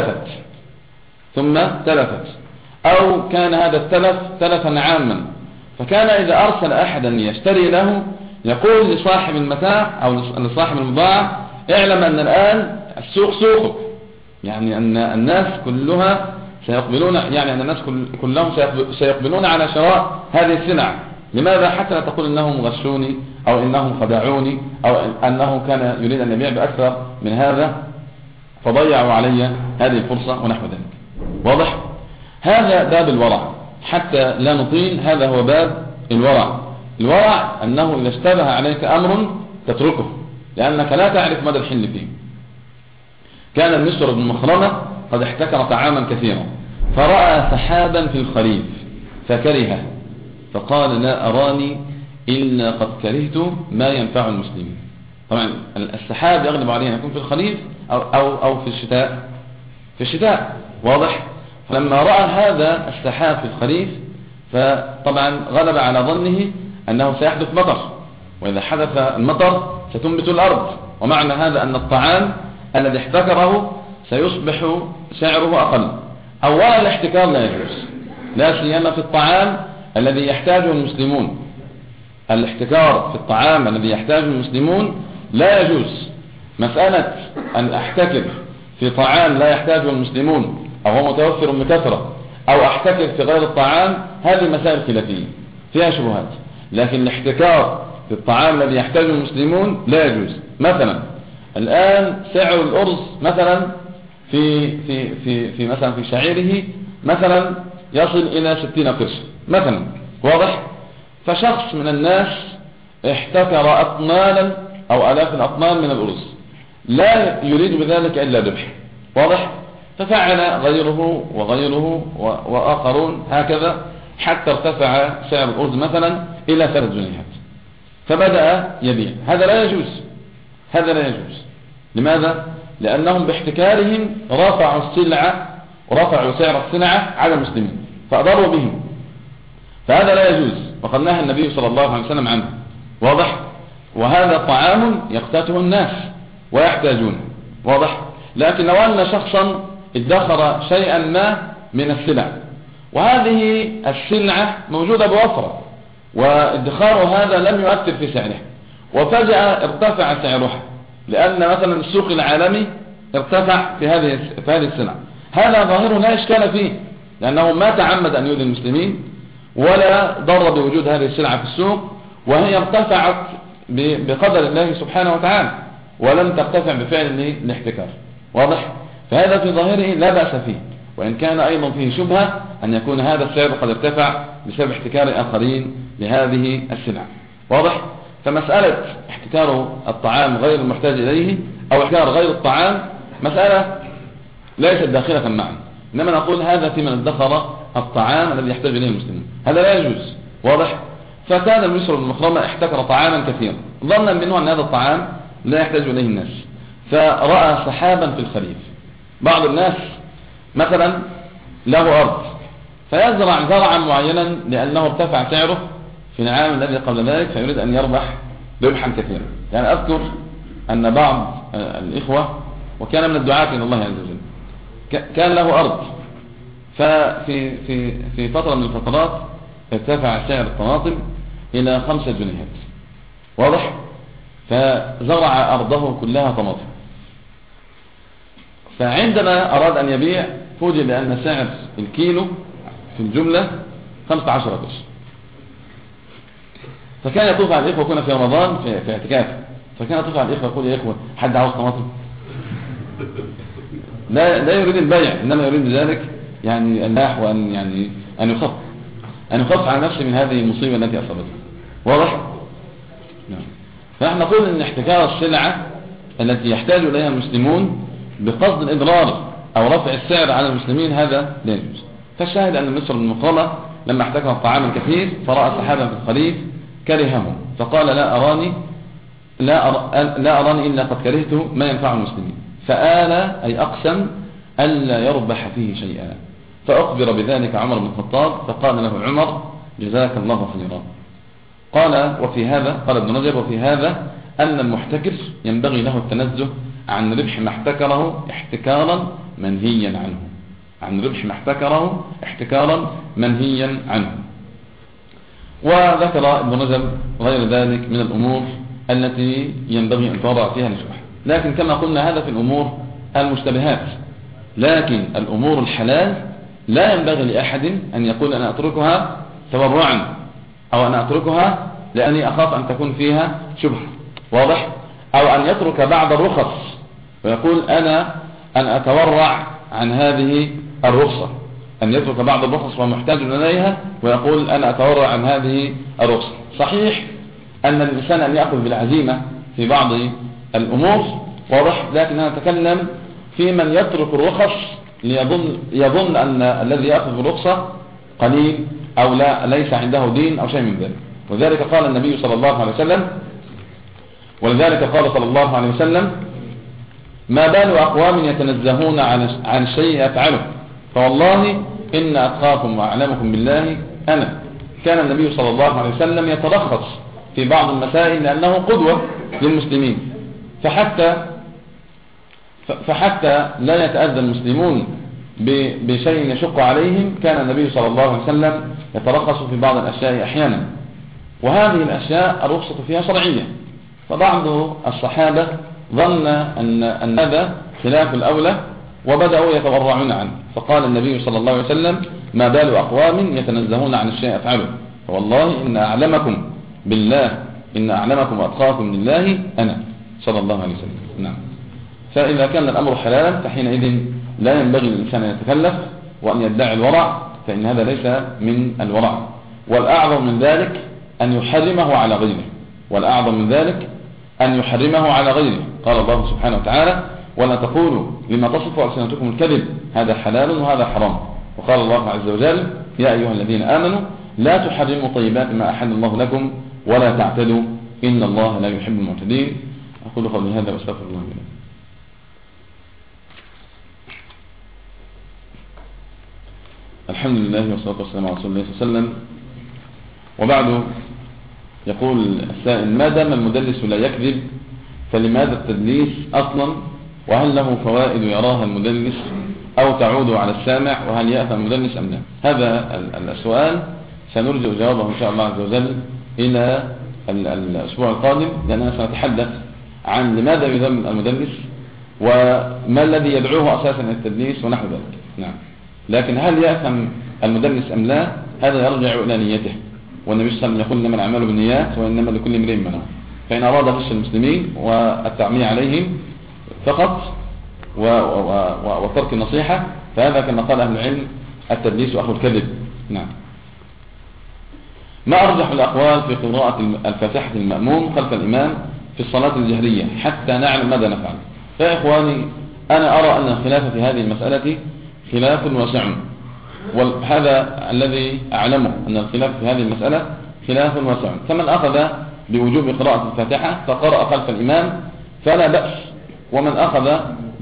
تلفت، أو كان هذا التلف تلفا عاما، فكان إذا أرسل أحدا يشتري له يقول لصاحب المتاع أو لصاحب البضاعة: اعلم أن الآن السوق سوقك، يعني أن الناس كلها سيقبلون، يعني أن الناس كلهم سيقبلون على شراء هذه السلع. لماذا؟ حتى لا تقول إنهم غشوني أو إنهم خدعوني أو أنه كان يريد أن يبيع بأكثر من هذا فضيعوا علي هذه الفرصة ونحو ذلك. واضح؟ هذا باب الورع، حتى لا نطيل. هذا هو باب الورع. الورع أنه إذا اشتبه عليك أمر تتركه، لأنك لا تعرف مدى الحل فيه. كان المسور بن مخرمة قد احتكر طعاما كثيرا، فرأى سحابا في الخريف فكرهه، فقال: لا أراني إلا قد كرهت ما ينفع المسلمين. طبعا السحاب يغلب عليه أن يكون في الخريف أو في الشتاء. واضح؟ فلما رأى هذا السحاب في الخريف فطبعا غلب على ظنه أنه سيحدث مطر، وإذا حدث المطر ستنبت الأرض، ومعنى هذا أن الطعام الذي احتكره سيصبح سعره أقل. أولا الاحتكار لا يجوز، لا سيما في الطعام الذي يحتاجه المسلمون. الاحتكار في الطعام الذي يحتاجه المسلمون لا يجوز. مسألة أن أحتكر في طعام لا يحتاجه المسلمون أو هو متوفر بكثرة، أو أحتكر في غير الطعام، هذه مسائل خلافية فيها شبهات. لكن الاحتكار في الطعام الذي يحتاجه المسلمون لا يجوز. مثلا الآن سعر الأرز مثلا في مثلا في شعيره مثلا يصل إلى 60 قرش مثلا. واضح؟ فشخص من الناس احتكر أطنالا أو آلاف الأطنان من الأرز، لا يريد بذلك إلا ربح. واضح؟ ففعل غيره وغيره وآخرون هكذا حتى ارتفع سعر الأرز مثلا إلى 3 جنيهات، فبدأ يبيع. هذا لا يجوز، هذا لا يجوز. لماذا؟ لأنهم باحتكارهم رفعوا السلعة ورفعوا سعر السلعة على المسلمين فأضروا بهم. فهذا لا يجوز، وقد نهى النبي صلى الله عليه وسلم عنه. واضح؟ وهذا طعام يقتاته الناس ويحتاجونه. واضح؟ لكن لو أن شخصا ادخر شيئا ما من السلع، وهذه السلعة موجودة بوفرة، وادخار هذا لم يؤثر في سعره، وفجأة ارتفع سعرها لأن مثلا السوق العالمي ارتفع في هذه السلع، هذا ظاهر لا إشكال فيه، لأنه ما تعمد أن يؤذي المسلمين ولا ضر بوجود هذه السلعة في السوق، وهي ارتفعت بقدر الله سبحانه وتعالى، ولم ترتفع بفعل الاحتكار. واضح؟ فهذا في ظاهره لا بأس فيه، وإن كان أيضا فيه شبهة أن يكون هذا السعر قد ارتفع بسبب احتكار آخرين لهذه السلع. واضح؟ فمسألة احتكار الطعام غير المحتاج إليه أو احتكار غير الطعام مسألة ليست داخلة معا، إنما نقول هذا في من ادخر الطعام الذي يحتاج إليه المسلمون، هذا لا يجوز. واضح؟ فكان المسر بن مخرمة احتكر طعاما كثيرا ظنا منه أن هذا الطعام لا يحتاج إليه الناس، فرأى سحابا في الخريف. بعض الناس مثلا له أرض فيزرع زرعا معينا لأنه ارتفع سعره في العام الذي قبل ذلك، فيريد أن يربح ربحا كثيرا. يعني أذكر أن بعض الإخوة وكان من الدعاة إلى الله عز وجل كان له أرض، في فترة من الفترات ارتفع سعر الطماطم إلى 5 جنيهات. واضح؟ فزرع أرضه كلها طماطم، فعندما أراد أن يبيع فوجئ بأن سعر الكيلو في الجملة 15 قرش. فكان يطوف على الإخوة، كنا في رمضان في اعتكاف، فكان يطوف على الإخوة يقول: يا إخوة حد عاوز طماطم؟ لا يريد البيع، إنما يريد بذلك يعني الناح، وأن يعني أن يخف على نفسه من هذه المصيبة التي أصابته. واضح؟ نعم. فنحن نقول أن احتكار السلعة التي يحتاج إليها المسلمون بقصد الإضرار أو رفع السعر على المسلمين هذا لا يجوز. فالشاهد أن مصر بن مخرمة لما احتكر طعاما كثير فرأى سحابا في الخريف كرهه، فقال: لا أراني إلا قد كرهته ما ينفع المسلمين، فآل أي أقسم ألا يربح فيه شيئا. فأخبر بذلك عمر بن الخطاب، فقال له عمر: جزاك الله خيرا. قال وفي هذا، قال ابن رجب: وفي هذا أن المحتكر ينبغي له التنزه عن ربح ما احتكره احتكارا منهيا عنه، عن ربح ما احتكره احتكارا منهيا عنه. وذكر ابن رجب غير ذلك من الأمور التي ينبغي أن توضع فيها الشبهة، لكن كما قلنا هذا في الأمور المشتبهات، لكن الأمور الحلال لا ينبغي لأحد أن يقول أنا أتركها تبرعا أو أنا أتركها لأني أخاف أن تكون فيها شبهة. واضح؟ أو أن يترك بعض الرخص ويقول أنا أن أتورع عن هذه الرخصة، أن يترك بعض الرخص ومحتاج إليها ويقول أنا أتورع عن هذه الرخصة. صحيح أن الإنسان أن يأخذ بالعزيمة في بعض الأمور، واضح، لكن أنا أتكلم في من يترك الرخص يظن أن الذي يأخذ بالرخصة قليل أو ليس عنده دين أو شيء من ذلك. وذلك قال النبي صلى الله عليه وسلم، ولذلك قال صلى الله عليه وسلم: ما بال أقوام يتنزهون عن الشيء يفعله، فوالله إن أتقاكم وأعلمكم بالله أنا. كان النبي صلى الله عليه وسلم يترخص في بعض المسائل لأنه قدوة للمسلمين، فحتى لا يتأذى المسلمون بشيء يشق عليهم كان النبي صلى الله عليه وسلم يترخص في بعض الأشياء أحيانا، وهذه الأشياء الرخصة فيها شرعية. فبعض الصحابة ظن أن هذا خلاف الأولى وبدأوا يتورعون عنه، فقال النبي صلى الله عليه وسلم: ما بال أقوام يتنزهون عن الشيء يفعله، فوالله إن أعلمكم بالله إن أعلمكم وأتقاكم لله أنا، صلى الله عليه وسلم. نعم. فإذا كان الأمر حلالا فحينئذ لا ينبغي للإنسان أن يتكلف وأن يدعي الورع، فإن هذا ليس من الورع. والأعظم من ذلك أن يحرمه على غيره، والأعظم من ذلك أن يحرمه على غيره. قال الله سبحانه وتعالى: ولا تقولوا لما تصف ألسنتكم الكذب هذا حلال وهذا حرام. وقال الله عز وجل: يا أيها الذين آمنوا لا تحرموا طيبات ما أحل الله لكم ولا تعتدوا إن الله لا يحب المعتدين. أقول قولي هذا واستغفر الله لي. الحمد لله والصلاة والسلام على رسول الله صلى الله عليه وسلم. وبعد يقول السائل: ما دام المدلس لا يكذب فلماذا التدليس أصلا؟ وهل له فوائد يراها المدلس أو تعود على السامع؟ وهل يأثم المدلس أم لا؟ هذا السؤال سنرجع جوابه إن شاء الله عز وجل إلى الأسبوع القادم، لأننا سنتحدث عن لماذا يذم المدلس وما الذي يدعوه أساسا إلى التدليس ونحو ذلك. نعم. لكن هل يأثم المدلس أم لا؟ هذا يرجع إلى نيته، والنبي صلى الله عليه وسلم يقول: إنما الأعمال بالنيات وإنما لكل امرئ ما نوى. فإن أراد غش المسلمين والتعمية عليهم فقط وترك النصيحة فهذا كما قال أهل العلم التدليس أخو الكذب. نعم. ما أرجح الأقوال في قراءة الفاتحة المأموم خلف الإمام في الصلاة الجهرية حتى نعلم ماذا نفعل؟ فيا إخواني، أنا أرى أن الخلاف في هذه المسألة خلاف واسع، وهذا الذي أعلمه أن الخلاف في هذه المسألة خلاف واسع. فمن أخذ بوجوب قراءة الفاتحة فقرأ خلف الإمام فلا بأس، ومن أخذ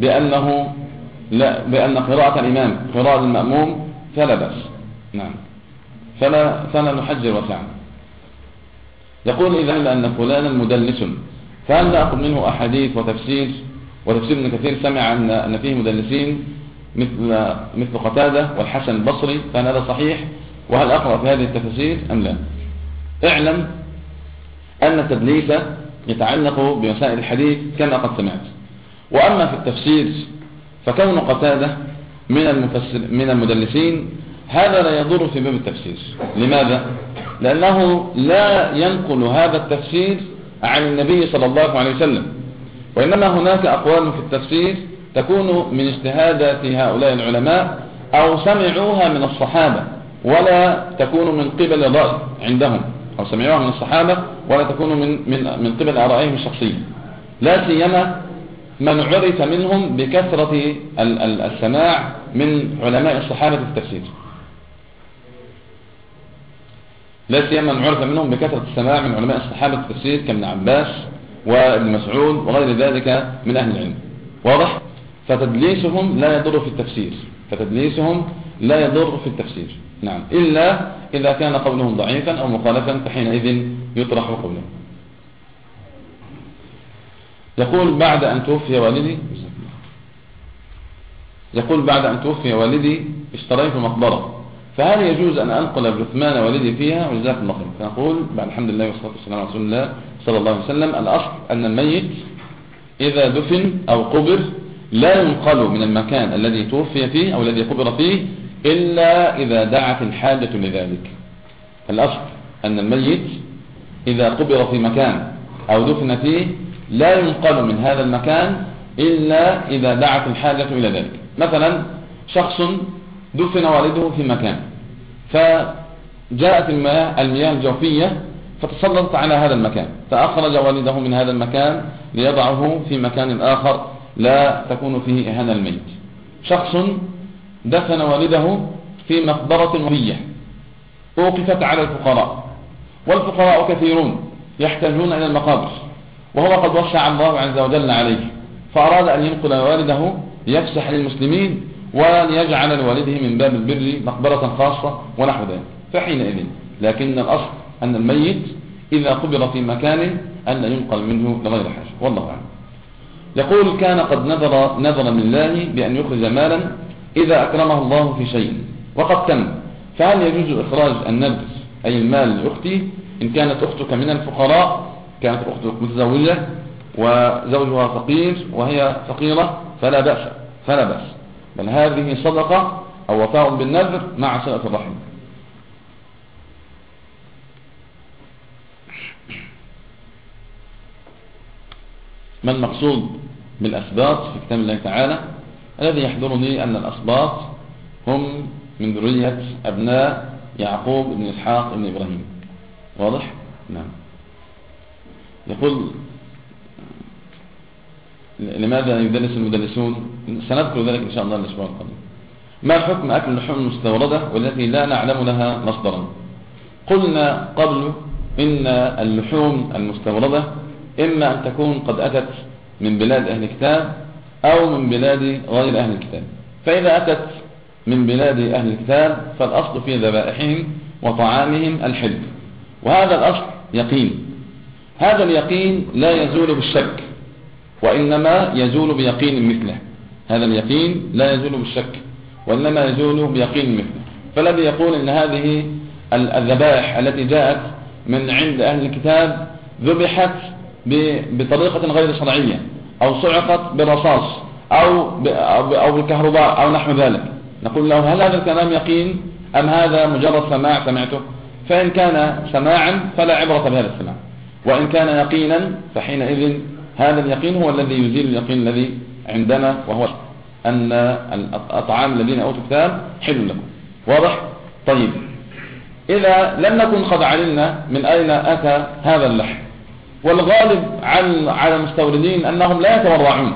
بأن قراءة الإمام قراءة المأموم فلا بأس. نعم. فلا نحجر وسعا. يقول: إذا علم أن فلانا مدلس فهل نأخذ منه أحاديث وتفسير ابن كثير سمع أن فيه مدلسين مثل قتادة والحسن البصري، فهل هذا صحيح؟ وهل أقرأ في هذه التفسير أم لا؟ اعلم أن التدليس يتعلق بمسائل الحديث كما قد سمعت. وأما في التفسير فكون قتادة من المدلسين هذا لا يضر في باب التفسير. لماذا؟ لأنه لا ينقل هذا التفسير عن النبي صلى الله عليه وسلم، وإنما هناك أقوال في التفسير تكون من اجتهادات هؤلاء العلماء أو سمعوها من الصحابة ولا تكون من قبل الرأي عندهم، أو سمعوها من الصحابة ولا تكون من قبل آرائهم الشخصية، لا سيما من عرف منهم بكثرة السماع من علماء الصحابة في التفسير، لا سيما من عرف منهم بكثرة السماع من علماء الصحابة في التفسير كابن عباس وابن مسعود وغير ذلك من أهل العلم. واضح؟ فتدليسهم لا يضر في التفسير. نعم. إلا إذا كان قولهم ضعيفا أو مخالفا فحينئذ يطرح قوله. يقول: بعد أن توفي والدي اشتريت مقبرة، فهل يجوز أن أنقل جثمان والدي فيها؟ وجزاكم الله خير. فنقول: بعد الحمد لله والصلاة والسلام على رسول الله صلى الله عليه وسلم، الأصل أن الميت إذا دفن أو قبر لا ينقل من المكان الذي توفي فيه أو الذي قبر فيه إلا إذا دعت الحاجة لذلك. الأصل أن الميت إذا قبر في مكان أو دفن فيه لا ينقل من هذا المكان إلا إذا دعت الحاجة إلى ذلك. مثلا شخص دفن والده في مكان، فجاءت المياه الجوفية فتسلطت على هذا المكان، فأخرج والده من هذا المكان ليضعه في مكان آخر لا تكون فيه إهانة الميت. شخص دفن والده في مقبرة وهمية أوقفت على الفقراء، والفقراء كثيرون يحتاجون إلى المقابر، وهو قد وسع الله عز وجل عليه، فأراد أن ينقل والده ليفسح للمسلمين وليجعل لوالده من باب البر مقبرة خاصة ونحو ذلك، فحينئذ لكن الأصل أن الميت إذا قبر في مكان أن ينقل منه لغير حاجة، والله أعلم. يقول: كان قد نذر لله بأن يخرج مالا إذا أكرمه الله في شيء وقد تم، فهل يجوز إخراج النذر أي المال لأختي إن كانت أختك من الفقراء، كانت أختك متزوجة وزوجها فقير وهي فقيرة فلا بأس، بل هذه صدقة أو وفاء بالنذر مع صلة الرحم. ما المقصود بالأسباط في كتاب الله تعالى؟ الذي يحضرني أن الأسباط هم من ذرية أبناء يعقوب بن إسحاق بن إبراهيم. واضح؟ نعم. يقول: لماذا يدلس المدلسون؟ سنذكر ذلك إن شاء الله الأسبوع القادم. ما حكم أكل اللحوم المستوردة والتي لا نعلم لها مصدرا؟ قلنا قبل إن اللحوم المستوردة إما أن تكون قد أتت من بلاد أهل الكتاب أو من بلاد غير أهل الكتاب، فإذا أتت من بلاد أهل الكتاب فالأصل في ذبائحهم وطعامهم الحل، وهذا الأصل يقين. هذا اليقين لا يزول بالشك، وإنما يزول بيقين مثله. هذا اليقين لا يزول بالشك، وإنما يزول بيقين مثله. فالذي يقول إن هذه الذبائح التي جاءت من عند أهل الكتاب ذبحت بطريقة غير شرعية، أو صعقت بالرصاص أو بالكهرباء أو نحو ذلك، نقول له هل هذا الكلام يقين أم هذا مجرد سماع سمعته؟ فإن كان سماعا فلا عبرة بهذا السماع، وإن كان يقينا فحينئذ هذا اليقين هو الذي يزيل اليقين الذي عندنا، وهو أن الأطعام الذين أوتوا الكتاب حل لكم. واضح؟ طيب، إذا لم نكن قد علمنا من أين أتى هذا اللحم، والغالب على المستوردين أنهم لا يتورعون،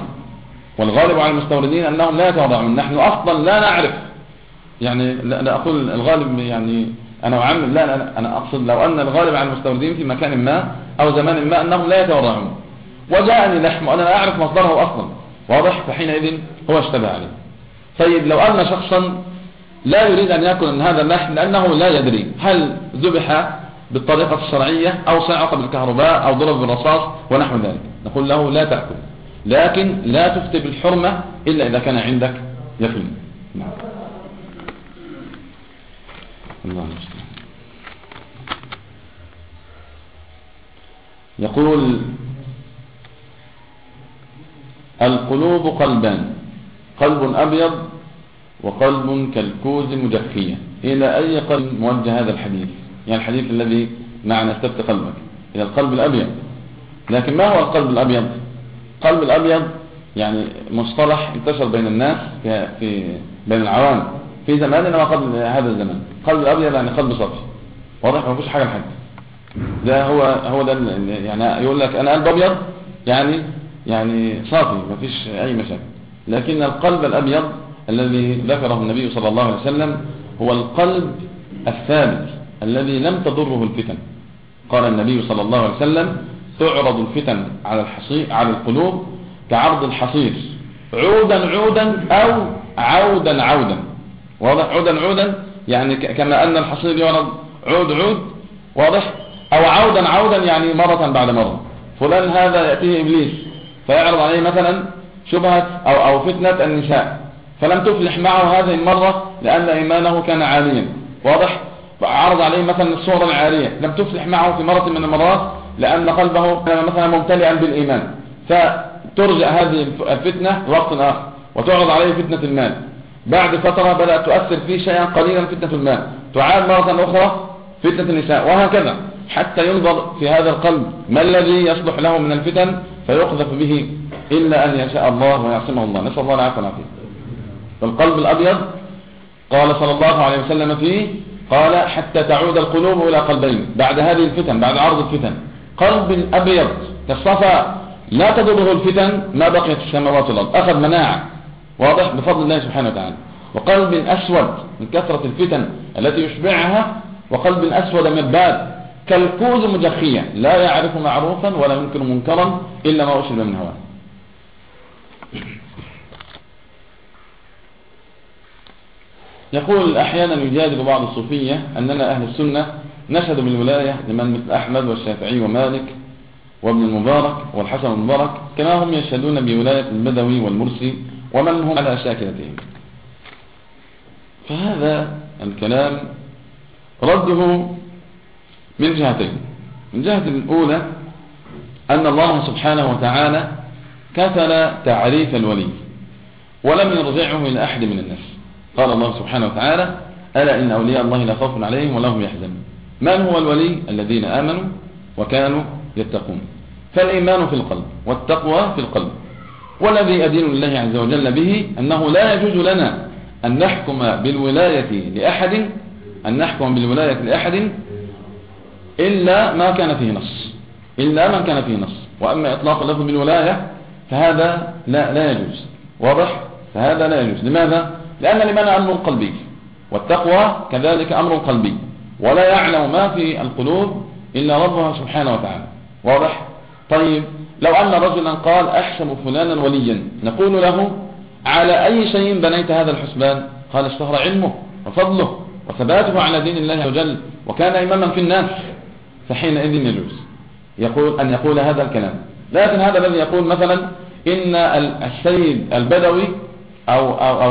نحن أصلا لا نعرف، يعني لا أقول الغالب، يعني أنا أعمل، لا أنا أقصد لو أن الغالب على المستوردين في مكان ما أو زمان ما أنهم لا يتورعون، وجاءني لحم وأنا لا أعرف مصدره أصلا، واضح؟ فحينئذ هو اشتبه عليه. طيب، لو أن شخصا لا يريد أن يأكل من هذا اللحم لأنه لا يدري هل ذبح بالطريقة الشرعية أو صعق بالكهرباء أو ضرب بالرصاص ونحو ذلك، نقول له لا تأكل، لكن لا تفتي بالحرمة إلا إذا كان عندك يقين. نعم. الله المستعان. يقول القلوب قلبان، قلب أبيض وقلب كالكوز مجفية. إلى أي قلب موجه هذا الحديث؟ يعني الحديث الذي معنى استفت قلبك إلى القلب الأبيض. لكن ما هو القلب الأبيض؟ القلب الأبيض يعني مصطلح انتشر بين الناس بين العوام في زماننا وقبل هذا الزمان. قلب الأبيض يعني قلب صافي، واضح؟ ما فيش حاجة لحد ده، هو ده، يعني يقول لك أنا قلب أبيض يعني صافي، ما فيش أي مشاكل. لكن القلب الأبيض الذي ذكره النبي صلى الله عليه وسلم هو القلب الثابت الذي لم تضره الفتن. قال النبي صلى الله عليه وسلم تعرض الفتن على القلوب كعرض الحصير، عودا أو عودا. واضح؟ عودا يعني كما أن الحصير يعرض عود، واضح؟ أو عودا يعني مرة بعد مرة. فلان هذا يأتيه إبليس فيعرض عليه مثلا شبهة أو فتنة النساء، فلم تفلح معه هذه المرة لأن إيمانه كان عاليا، واضح؟ عرض عليه مثلا الصورة العارية، لم تفلح معه في مرة من المرات لأن قلبه كان مثلا ممتلئا بالإيمان، فترجع هذه الفتنة وقت آخر، وتعرض عليه فتنة المال. بعد فترة بدأت تؤثر فيه شيئا قليلا فتنة المال، تعاد مرة أخرى فتنة النساء، وهكذا حتى ينظر في هذا القلب ما الذي يصلح له من الفتن فيقذف به إلا أن يشاء الله ويعصمه الله. نسأل الله العافية والعافية. فالقلب الأبيض قال صلى الله عليه وسلم فيه، قال حتى تعود القلوب إلى قلبين بعد هذه الفتن، بعد عرض الفتن. قلب أبيض كالصفا لا تضره الفتن ما بقيت السماوات والأرض، أخذ مناعة، واضح؟ بفضل الله سبحانه وتعالى. وقلب أسود من كثرة الفتن التي يشبعها، وقلب أسود مرباد كالكوز مجخية لا يعرف معروفا ولا ينكر منكرا إلا ما أشرب من هواه. يقول أحيانا يجادل بعض الصوفية أننا أهل السنة نشهد بالولاية لمن مثل أحمد والشافعي ومالك وابن المبارك والحسن المبارك، كما هم يشهدون بولاية البدوي والمرسي ومن هم على شاكلتهم. فهذا الكلام رده من جهتين. من جهة الأولى أن الله سبحانه وتعالى كفل تعريف الولي ولم يرجعه إلى أحد من الناس. قال الله سبحانه وتعالى ألا إن أولياء الله لا خوف عليهم ولا هم يحزنون. من هو الولي؟ الذين آمنوا وكانوا يتقون. فالإيمان في القلب والتقوى في القلب. والذي أدين الله عز وجل به أنه لا يجوز لنا أن نحكم بالولاية لأحد إلا ما كان فيه نص، وأما إطلاق اللفظ بالولاية فهذا لا يجوز، واضح؟ فهذا لا يجوز. لماذا؟ لأن الإيمان أمر قلبي، والتقوى كذلك أمر قلبي، ولا يعلم ما في القلوب إلا ربها سبحانه وتعالى، واضح؟ طيب، لو أن رجلا قال أحسب فلانا وليا، نقول له على أي شيء بنيت هذا الحسبان؟ قال اشتهر علمه وفضله وثباته على دين الله عز وجل وكان إماما في الناس، فحينئذ يجوز أن يقول هذا الكلام. لكن هذا الذي يقول مثلا إن السيد البدوي أو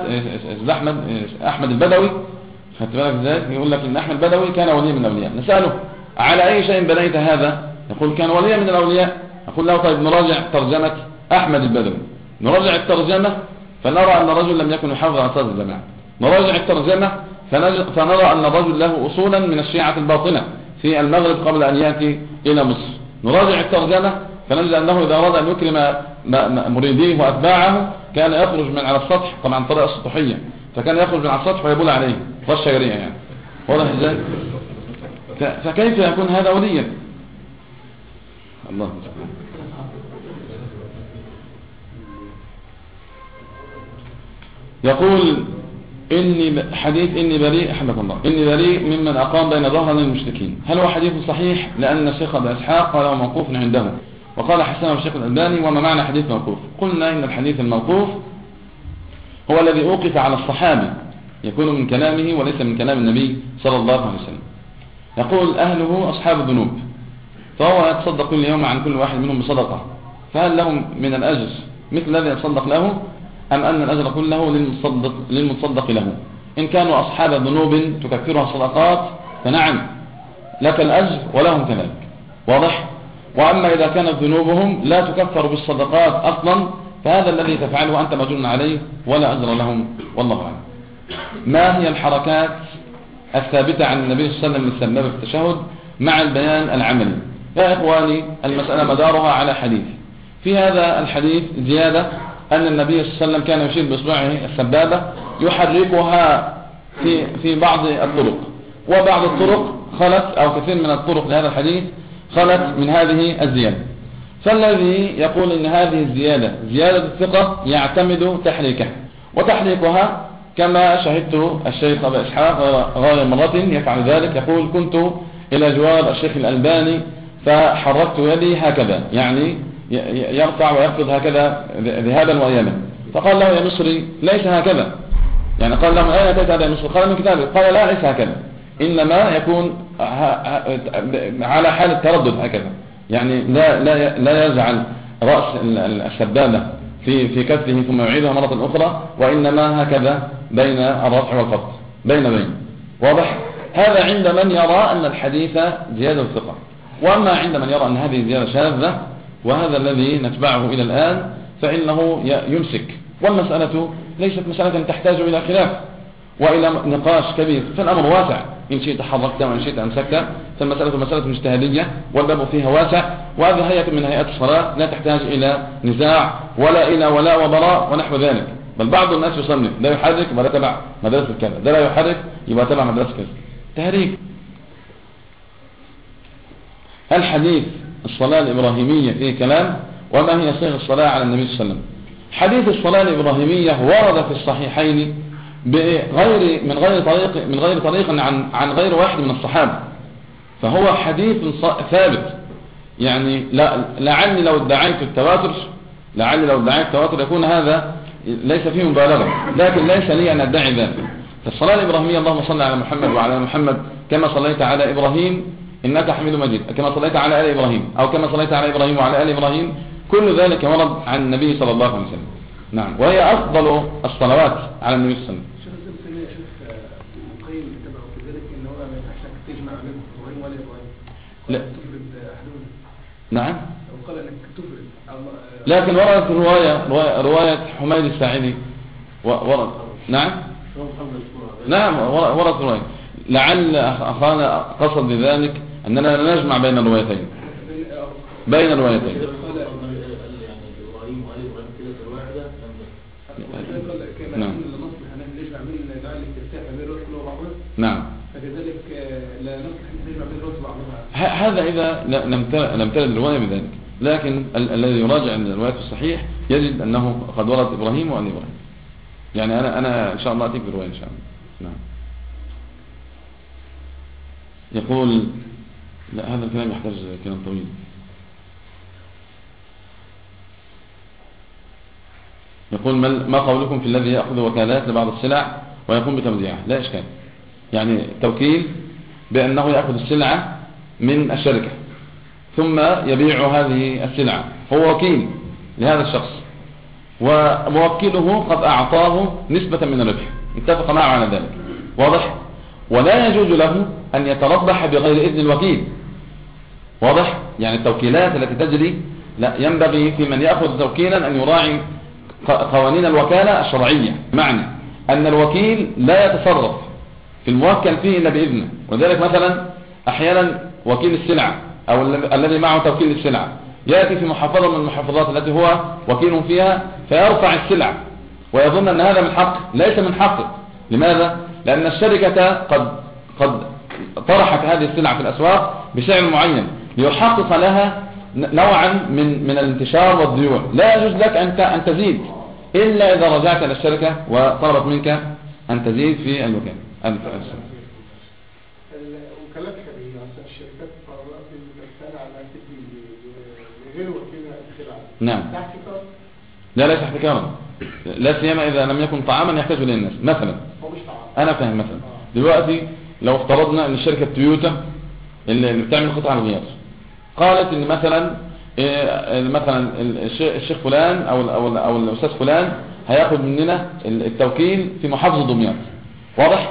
أحمد البدوي، خدت بالك ازاي؟ يقول لك إن أحمد البدوي كان وليا من الأولياء. نسأله على أي شيء بنيت هذا؟ يقول كان وليا من الأولياء. أقول له طيب نراجع ترجمة أحمد البدوي، نراجع الترجمة فنرى أن الرجل لم يكن يحافظ على صلاة الجماعة. نراجع الترجمة فنرى أن الرجل له أصولا من الشيعة الباطنة في المغرب قبل أن يأتي إلى مصر. نراجع الترجمة فنجد أنه إذا أراد أن يكرم مريديه وأتباعه كان يخرج من على السطح، طبعا طريقة سطحية، فكان يخرج من على السطح ويبول عليه رش شجرية يعني. واضح ازاي؟ فكيف يكون هذا وليا؟ الله سبحانه. يقول حديث إني بريء حمد الله إني بريء ممن أقام بين ظهرنا المشركين، هل هو حديث صحيح؟ لأن الشيخ أبي إسحاق قال موقوف عنده، وقال حسنه الشيخ الألباني وما معنى حديث موقوف؟ قلنا إن الحديث الموقوف هو الذي أوقف على الصحابي، يكون من كلامه وليس من كلام النبي صلى الله عليه وسلم. يقول أهله أصحاب الذنوب، فهو يتصدق كل يوم عن كل واحد منهم بصدقة، فهل لهم من الأجر مثل الذي يتصدق له، أم أن الأجر كله للمتصدق له؟ إن كانوا أصحاب ذنوب تكفرها الصدقات فنعم لك الأجر ولهم كذلك، واضح؟ وأما إذا كانت ذنوبهم لا تكفر بالصدقات أصلا فهذا الذي تفعله أنت مجنون عليه ولا أجر لهم، والله أعلم. ما هي الحركات الثابتة عن النبي صلى الله عليه وسلم للسبابة في التشهد مع البيان العملي؟ يا إخواني المسألة مدارها على حديث، في هذا الحديث زيادة أن النبي صلى الله عليه وسلم كان يشير بإصبعه السبابة يحركها في بعض الطرق، وبعض الطرق خلت أو كثير من الطرق لهذا الحديث خلت من هذه الزيادة. فالذي يقول إن هذه الزيادة زيادة الثقة يعتمد تحريكها، وتحريكها كما شهدت الشيخ أبي إسحاق غير مرة يفعل ذلك، يقول كنت إلى جوار الشيخ الألباني فحركت يدي هكذا، يعني يرفع ويقفض هكذا ذهابا وإيابا، فقال له يا مصري ليس هكذا، يعني قال له أين أتيت هذا يا مصري؟ قال من كتابه. قال لا ليس هكذا، إنما يكون على حال التردد هكذا، يعني لا يجعل رأس السبابة في كفه ثم يعيدها مرة أخرى، وإنما هكذا بين الرفع والخفض بين واضح؟ هذا عند من يرى أن الحديث زيادة الثقة. وأما عند من يرى أن هذه زيادة شاذة، وهذا الذي نتبعه إلى الآن، فإنه يمسك. والمسألة ليست مسألة تحتاج إلى خلاف وإلى نقاش كبير، فالأمر واسع، إن شئت حركت وإن شئت أمسكت، فالمسألة مسألة مجتهدية والباب فيها واسع، وهذه هيئة من هيئات الصلاة لا تحتاج إلى نزاع ولا إلى ولاء وبراء ونحو ذلك. بل بعض الناس يصنف ده يحرك ولا تبع مدرسة كذا، ده لا يحرك يبقى تبع مدرسة كذا، تهريج. هل حديث الصلاة الإبراهيمية فيه كلام؟ وما هي صيغ الصلاة على النبي صلى الله عليه وسلم؟ حديث الصلاة الإبراهيمية ورد في الصحيحين من غير طريق عن غير واحد من الصحابة، فهو حديث ثابت. يعني لعلي لو ادعيت التواتر يكون هذا ليس فيه مبالغة، لكن ليس لي أن أدعي ذلك. فالصلاة الإبراهيمية اللهم صل على محمد وعلى محمد كما صليت على إبراهيم إنك حميد مجيد، كما صليت على آل إبراهيم، أو كما صليت على إبراهيم وعلى آل إبراهيم، كل ذلك ورد عن النبي صلى الله عليه وسلم. نعم، وهي أفضل الصلوات على النبي صلى الله عليه وسلم. شيخ الزمخشري يا شيخ القيم كتبه في ذلك إن هو ما ينفعش تجمع بين إبراهيم ولا إبراهيم، لا تفرد أحدهم. نعم، وقال إنك تفرد. لكن وردت رواية حميد الساعدي ورد. نعم وردت رواية، لعل أخانا قصد بذلك أننا لا نجمع بين الروايتين. نعم نعم، فكذلك لا نصلح أن نجمع بين الروايات بعضها. هذا إذا لم ترد الرواية بذلك، لكن الذي يراجع أن الرواية الصحيح يجد أنه قد ورد إبراهيم وآل إبراهيم. يعني أنا إن شاء الله أتيك بالرواية إن شاء الله. نعم. يقول لا، هذا الكلام يحتاج كلام طويل. يقول ما قولكم في الذي يأخذ وكالات لبعض السلع ويقوم بتوزيعها؟ لا إشكال، يعني توكيل بأنه يأخذ السلعة من الشركة ثم يبيع هذه السلعة، هو وكيل لهذا الشخص وموكله قد أعطاه نسبة من الربح، اتفق معه على ذلك، واضح؟ ولا يجوز له أن يتربح بغير إذن الوكيل، واضح؟ يعني التوكيلات التي تجري لا ينبغي في من يأخذ توكيلا أن يراعي قوانين الوكالة الشرعية، معنى أن الوكيل لا يتصرف في الموكل فيه إلا بإذنه. وذلك مثلا أحيانا وكيل السلعة أو الذي معه توكيل السلعة يأتي في محافظة من المحافظات التي هو وكيل فيها فيرفع السلعة ويظن أن هذا من حقه، ليس من حقه. لماذا؟ لأن الشركة قد طرحت هذه السلعة في الأسواق بسعر معين ليحقق لها نوعا من الانتشار والضيوع. لا يجوز لك أن تزيد إلا إذا رجعت إلى الشركة وطلبت منك أن تزيد في المكان. الوكالات خارجية أصلا الشركات قررت السنة على تدي لغير وكيل الخلع. نعم. ده احتكار؟ لا ليس احتكارا، لا سيما إذا لم يكن طعاما يحتاج إليه الناس. مثلا هو مش طعام. أنا فاهم مثلا دلوقتي لو افترضنا أن شركة تويوتا اللي بتعمل قطع الغيار قالت ان مثلا الشيخ فلان او الاستاذ فلان هياخد مننا التوكيل في محافظة دمياط، واضح؟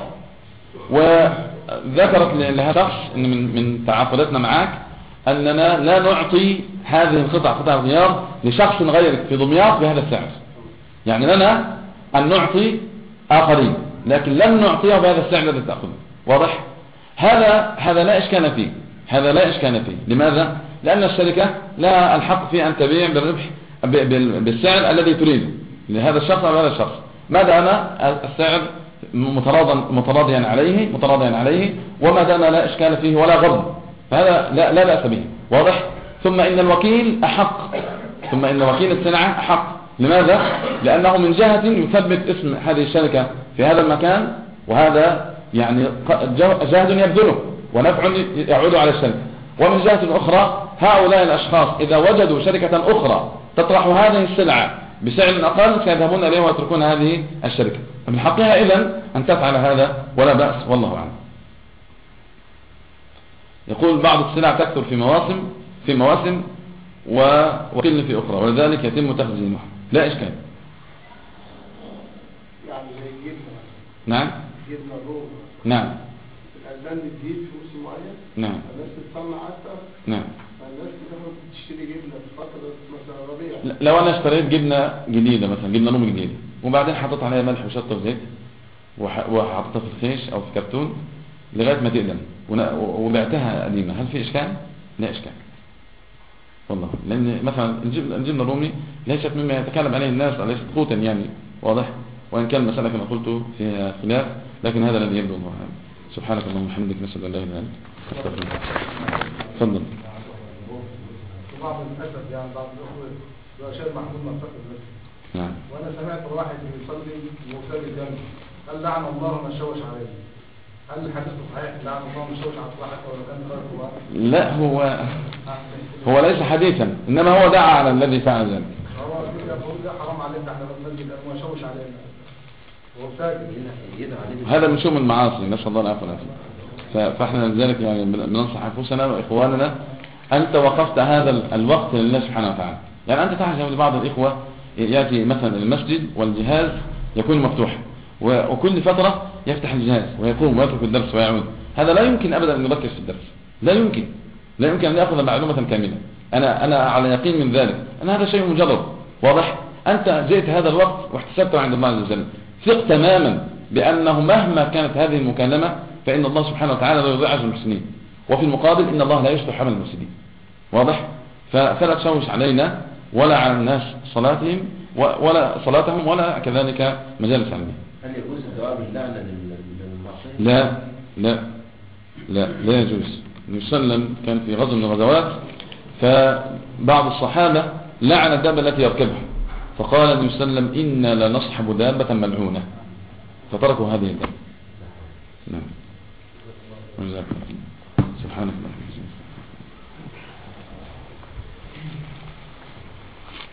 وذكرت لهذا الشخص ان من تعاقداتنا معاك اننا لا نعطي هذه قطع الغيار لشخص غيرك في دمياط بهذا السعر، يعني لنا ان نعطي اخرين لكن لن نعطيه بهذا السعر الذي تأخذه، واضح؟ هذا لا إشكال فيه، هذا لا إشكال فيه. لماذا؟ لأن الشركة لا الحق في أن تبيع بالربح بالسعر الذي تريده لهذا الشخص أو هذا الشخص، ما دام السعر متراضيا عليه وما دام لا إشكال فيه ولا غض، فهذا لا بأس به، واضح؟ ثم إن الوكيل أحق، ثم إن وكيل السلعة أحق. لماذا؟ لأنه من جهة يثبت اسم هذه الشركة في هذا المكان، وهذا يعني جهد يبذله ونفع يعود على الشركة. ومن جهة أخرى هؤلاء الأشخاص إذا وجدوا شركة أخرى تطرح هذه السلعة بسعر أقل سيذهبون إليه ويتركون هذه الشركة. من حقها إذن أن تفعل هذا ولا بأس، والله أعلم. يقول بعض السلع تكثر في مواسم وقل في أخرى ولذلك يتم تخزينها، لا إشكال. يعني زي الجبنة. نعم. جبنة الروم. نعم. الألبان بتزيد في موسم معين. نعم. الناس بتصنع أكثر. نعم. الناس بتشتري جبنة في فترة مثلا ربيع. لو أنا اشتريت جبنة جديدة مثلا جبنة رومي جديدة وبعدين حطيت عليها ملح وشطة وزيت وحطيتها في الخيش أو في كرتون لغاية ما تقدم وبعتها قديمة، هل في إشكال؟ لا إشكال والله، لأن مثلا الجبنة الرومي ليست مما يتكلم عليه الناس، ليست قوتا يعني، واضح؟ وإن كان المسألة كما قلت فيها خلاف، لكن هذا الذي يبدو الله عنه. سبحانك اللهم وبحمدك، نشهد أن لا إله إلا أنت، نستغفرك. تفضل. بعض الأسف يعني بعض الأخوة لو شيخ محمود منطقة المسجد. نعم. وأنا سمعت واحد يصلي ومصلي جنبي قال لعن الله من شوش عليه. هل الحديث صحيح لعن الله من شوش على صلاحك ولا كان خير؟ لا هو ليس حديثا، إنما هو دعا على الذي فعل ذلك. هو يقول ده حرام عليك احنا بنسجد أنه شوش علينا. هو ساجد هذا من شؤم المعاصي، نسأل الله العفو والعافية. فاحنا لذلك يعني بننصح أنفسنا وإخواننا، أنت وقفت هذا الوقت لله سبحانه وتعالى. يعني أنت تعجب لبعض الإخوة يأتي مثلا المسجد والجهاز يكون مفتوح وكل فترة يفتح الجهاز ويقوم ويترك الدرس ويعود، هذا لا يمكن أبدا أن يركز في الدرس، لا يمكن أن يأخذ معلومة كاملة. أنا على يقين من ذلك أن هذا شيء مجرد، واضح؟ أنت جئت هذا الوقت واحتسبته عند الله عز وجل، ثق تماما بأنه مهما كانت هذه المكالمة فإن الله سبحانه وتعالى لا يضيع أجر المحسنين، وفي المقابل إن الله لا يصلح عمل المفسدين، واضح؟ فلا تشوش علينا ولا على الناس صلاتهم ولا كذلك مجالس علمهم. هل يجوز الدعاء باللعنة للمعصية؟ لا يجوز. النبي صلى الله عليه وسلم كان في غزو من الغزوات فبعض الصحابة لعن الدابة التي يركبها، فقال النبي صلى الله عليه وسلم إنا لنصحب دابة ملعونة، فتركوا هذه الدابة. نعم. سبحانك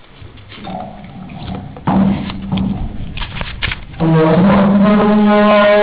الله أكبر الله